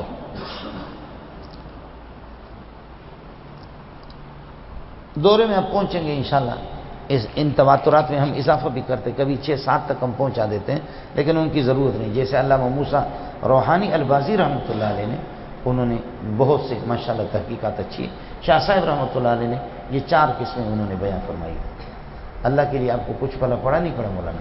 دورے میں اب پہنچیں گے انشاءاللہ. ان تواترات میں ہم اضافہ بھی کرتے، کبھی 6-7 تک ہم پہنچا دیتے ہیں، لیکن ان کی ضرورت نہیں. جیسے علامہ موسیٰ روحانی البازی رحمۃ اللہ علیہ نے، انہوں نے بہت سے ماشاءاللہ تحقیقات اچھی ہے. شاہ صاحب رحمۃ اللہ علیہ نے یہ 4 قسمیں انہوں نے بیان فرمائی. اللہ کے لیے آپ کو کچھ پڑھا نہیں پڑا مولانا،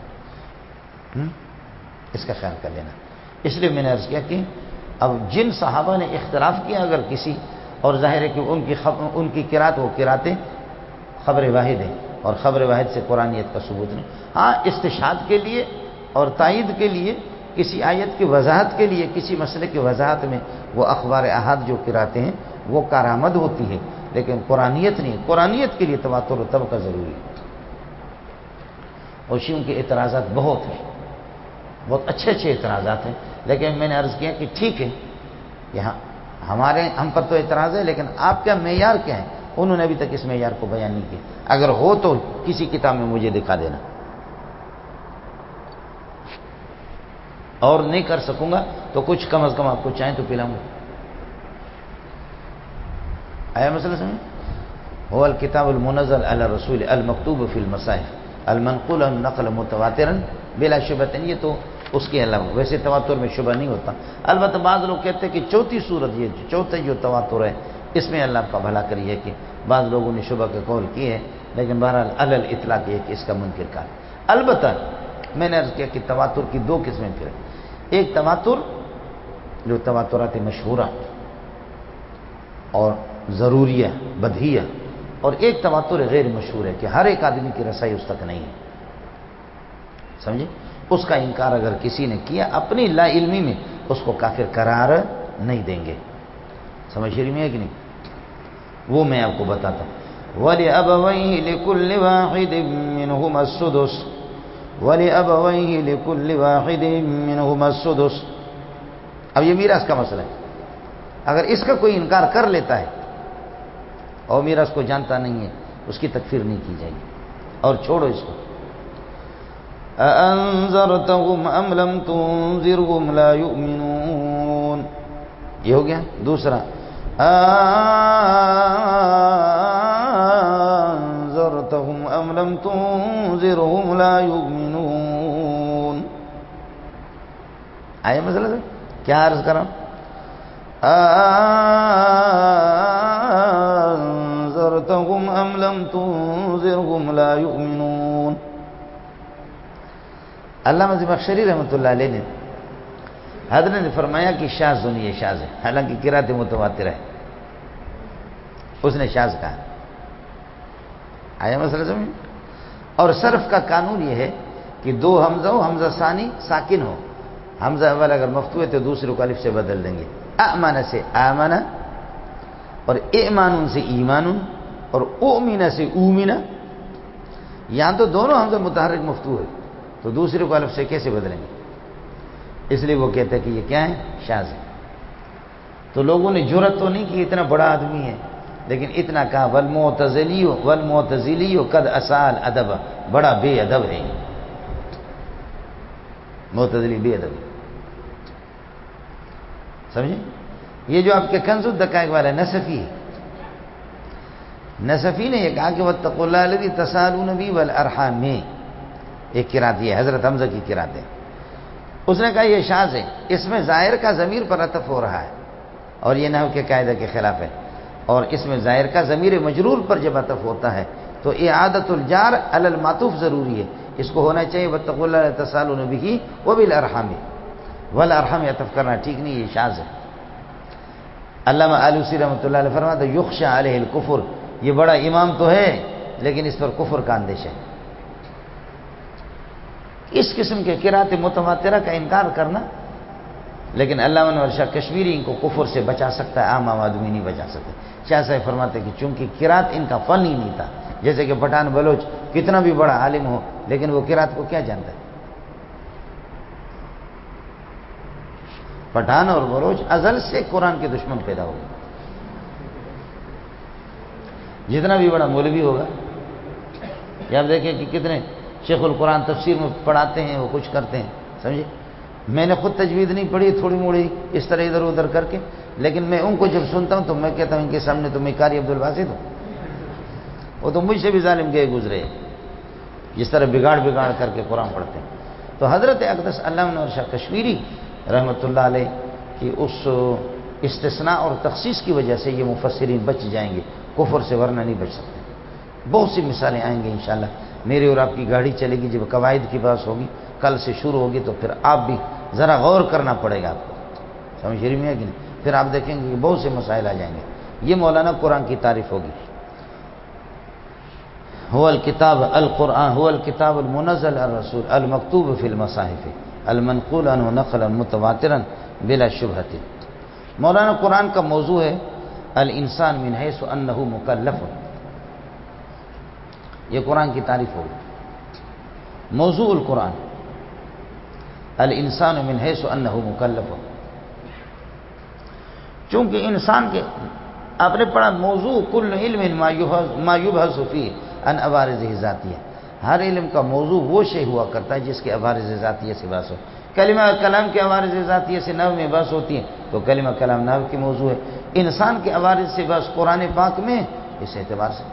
اس کا خیال کر لینا. اس لیے میں نے عرض کیا کہ اب جن صحابہ نے اختلاف کیا اگر کسی، اور ظاہر ہے کہ ان کی قرات وہ قراتیں خبر واحد ہے، اور خبر واحد سے قرآنیت کا ثبوت نہیں. ہاں استشہاد کے لیے اور تائید کے لیے، کسی آیت کی وضاحت کے لیے، کسی مسئلے کی وضاحت میں وہ اخبار احاد جو قراتیں ہیں وہ کارآمد ہوتی ہے، لیکن قرآنیت نہیں. قرآنیت کے لیے تواتر و طبقہ ضروری ہے. اور شیعوں کے اعتراضات بہت ہیں، بہت اچھے اعتراضات ہیں. لیکن میں نے عرض کیا کہ ٹھیک ہے، یہاں ہم پر تو اعتراض ہے، لیکن آپ کا معیار کیا ہے؟ انہوں نے ابھی تک اس معیار کو بیان نہیں کیا. اگر ہو تو کسی کتاب میں مجھے دکھا دینا، اور نہیں کر سکوں گا تو کچھ کم از کم آپ کو چاہیں تو پلاؤں گا. آیا مسئلہ سمجھ؟ هو الكتاب المنزل على الرسول المكتوب في المصاحف المنقول النقل متواترا بلا شبہ. یہ تو اس کے علاوہ ویسے تواتر میں شبہ نہیں ہوتا. البتہ بعض لوگ کہتے ہیں کہ چوتھی صورت، یہ چوتھا جو تواتر ہے، اس میں اللہ کا بھلا کریے کہ بعض لوگوں نے شبہ کا قول کی ہے، لیکن بہرحال علل اطلاق یہ کہ اس کا منکر کار. البتہ میں نے عرض کیا کہ تواتر کی 2 قسمیں پھر. ایک تواتر جو تواترات مشہورہ اور ضروریہ بدیہیہ، اور ایک تواتر غیر مشہور ہے کہ ہر ایک آدمی کی رسائی اس تک نہیں ہے. سمجھے؟ اس کا انکار اگر کسی نے کیا اپنی لا علمی میں، اس کو کافر قرار نہیں دیں گے. سمجھ رہی میں ہے کہ نہیں؟ وہ میں آپ کو بتاتا ہوں. وَلِأَبَوَيْهِ لِكُلِّ وَاحِدٍ مِّنْهُمَا السُّدُسُ وَلِأَبَوَيْهِ لِكُلِّ وَاحِدٍ مِّنْهُمَا السُّدُسُ. اب یہ میراث کا مسئلہ ہے. اگر اس کا کوئی انکار کر لیتا ہے اور میراث کو جانتا نہیں ہے، اس کی تکفیر نہیں کی جائے گی. اور چھوڑو اس کو. أَأَنذَرْتَهُمْ أَمْ لَمْ تُنذِرْهُمْ لَا يُؤْمِنُونَ. یہ ہو گیا. دوسرا أَأَنذَرْتَهُمْ أَمْ لَمْ تُنذِرْهُمْ لَا يُؤْمِنُونَ. آئے مسئلہ سے کیا عرض کر رہا ہوں؟ انذرتهم ام لم تنذرهم لا يؤمنون. علامہ زمخشری رحمۃ اللہ علیہ نے حضرت نے فرمایا کہ شاذ سنیے شاذ ہے، حالانکہ قرات متواتر ہے، اس نے شاذ کہا. آیا مسئلہ سمجھ؟ اور صرف کا قانون یہ ہے کہ دو حمزہ ہو، حمزہ ثانی ساکن ہو، حمزہ اول اگر مفتوح ہے تو دوسرے کو الف سے بدل دیں گے. امن سے آمنا، اور ایمان سے ایمان، اور اومن سے اومنا. یہاں تو دونوں حمزہ متحرک مفتوح ہے تو دوسرے کو الف سے کیسے بدلیں گے؟ اس لیے وہ کہتے ہیں کہ یہ کیا ہے؟ شاذ ہے. تو لوگوں نے جرأت تو نہیں کی، اتنا بڑا آدمی ہے، لیکن اتنا کہا والمعتزلی قد اسال ادب، بڑا بے ادب ہے معتزلی، بے ادب ہے. سمجھے؟ یہ جو آپ کے کنز الدقائق والا نصفی ہے، نصفی نے یہ کہا کہ واتقوا اللہ الذی تسالون به والارحام میں ایک قرات یہ حضرت حمزہ کی قرات ہے. اس نے کہا یہ شاذ ہے، اس میں ظاہر کا ضمیر پر عطف ہو رہا ہے اور یہ نحو کے قاعدہ کے خلاف ہے، اور اس میں ظاہر کا ضمیر مجرور پر جب عطف ہوتا ہے تو اعادۃ الجار علی المعطوف ضروری ہے. اس کو ہونا چاہیے واتقوا اللہ الذی تسالون به وبالارحام، والارحام عطف کرنا ٹھیک نہیں، یہ شاذ ہے. علامہ آلوسی رحمۃ اللہ علیہ فرماتا ہے یخشى علیہ الکفر، یہ بڑا امام تو ہے لیکن اس پر کفر کا اندیشہ ہے. اس قسم کے قرات متواترہ کا انکار کرنا، لیکن علامہ انور شاہ کشمیری ان کو کفر سے بچا سکتا ہے، عام آدمی نہیں بچا سکتے. شاہ صاحب فرماتے ہیں کہ چونکہ قرات ان کا فن ہی نہیں تھا، جیسے کہ پٹھان بلوچ کتنا بھی بڑا عالم ہو لیکن وہ قرات کو کیا جانتا ہے؟ پٹھان اور بلوچ ازل سے قرآن کے دشمن پیدا ہو گئے. جتنا بھی بڑا مولوی ہوگا، یا آپ دیکھیں کہ کتنے شیخ القرآن تفسیر میں پڑھاتے ہیں، وہ کچھ کرتے ہیں. سمجھے؟ میں نے خود تجوید نہیں پڑھی، تھوڑی موڑی اس طرح ادھر ادھر کر کے، لیکن میں ان کو جب سنتا ہوں تو میں کہتا ہوں ان کے سامنے تو میں قاری عبدالباسط ہوں. وہ تو مجھ سے بھی ظالم گئے گزرے، جس طرح بگاڑ کر کے قرآن پڑھتے ہیں. تو حضرت اقدس علامہ انور شاہ کشمیری رحمۃ اللہ علیہ کی اس استثناء اور تخصیص کی وجہ سے یہ مفسرین بچ جائیں گے، کفر سے ورنہ نہیں بچ سکتے. بہت سی مثالیں آئیں گی انشاءاللہ. میری اور آپ کی گاڑی چلے گی، جب قواعد کی بات ہوگی کل سے شروع ہوگی تو پھر آپ بھی ذرا غور کرنا پڑے گا آپ کو. سمجھ رہی ہے کہ نہیں؟ پھر آپ دیکھیں گے کہ بہت سے مسائل آ جائیں گے. یہ مولانا قرآن کی تعریف ہوگی. هو الكتاب القرآن هو الكتاب المنزل على الرسول المكتوب في المصاحف المنقول عنه نقلا متواترا بلا شبهة. مولانا قرآن کا موضوع ہے الانسان من حیث انه مکلف. یہ قرآن کی تعریف ہوگی. موضوع القرآن الانسان من حیث انه مکلف. چونکہ انسان کے آپ نے پڑھا موضوع کل علم ما یبحث فیہ ان عوارض ذاتیہ، ہر علم کا موضوع وہ شے ہوا کرتا ہے جس کے عوارض ذاتیہ سے بحث ہو. کلمہ کلام کے عوارض ذاتیہ سے نحو میں بحث ہوتی ہے تو کلمہ کلام نحو کی موضوع ہے. انسان کے عوارض سے بحث قرآن پاک میں اس اعتبار سے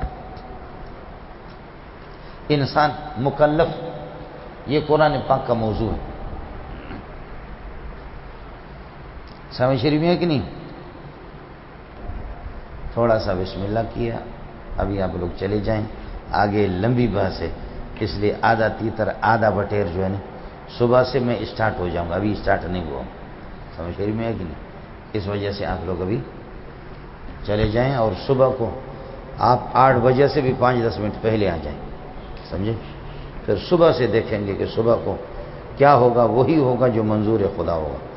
انسان مکلف، یہ قرآن پاک کا موضوع ہے. سمجھ شریف ہے کہ نہیں؟ تھوڑا سا بسم اللہ کیا، ابھی آپ لوگ چلے جائیں، آگے لمبی بحث ہے، اس لیے آدھا تیتر آدھا بٹیر جو ہے نا صبح سے میں اسٹارٹ ہو جاؤں گا، ابھی اسٹارٹ نہیں ہوا. سمجھ شریف میں ہے کہ نہیں؟ اس وجہ سے آپ لوگ ابھی چلے جائیں اور صبح کو آپ 8 بجے سے بھی 5-10 منٹ پہلے آ جائیں. سمجھے؟ پھر صبح سے دیکھیں گے کہ صبح کو کیا ہوگا، وہی ہوگا جو منظور خدا ہوگا.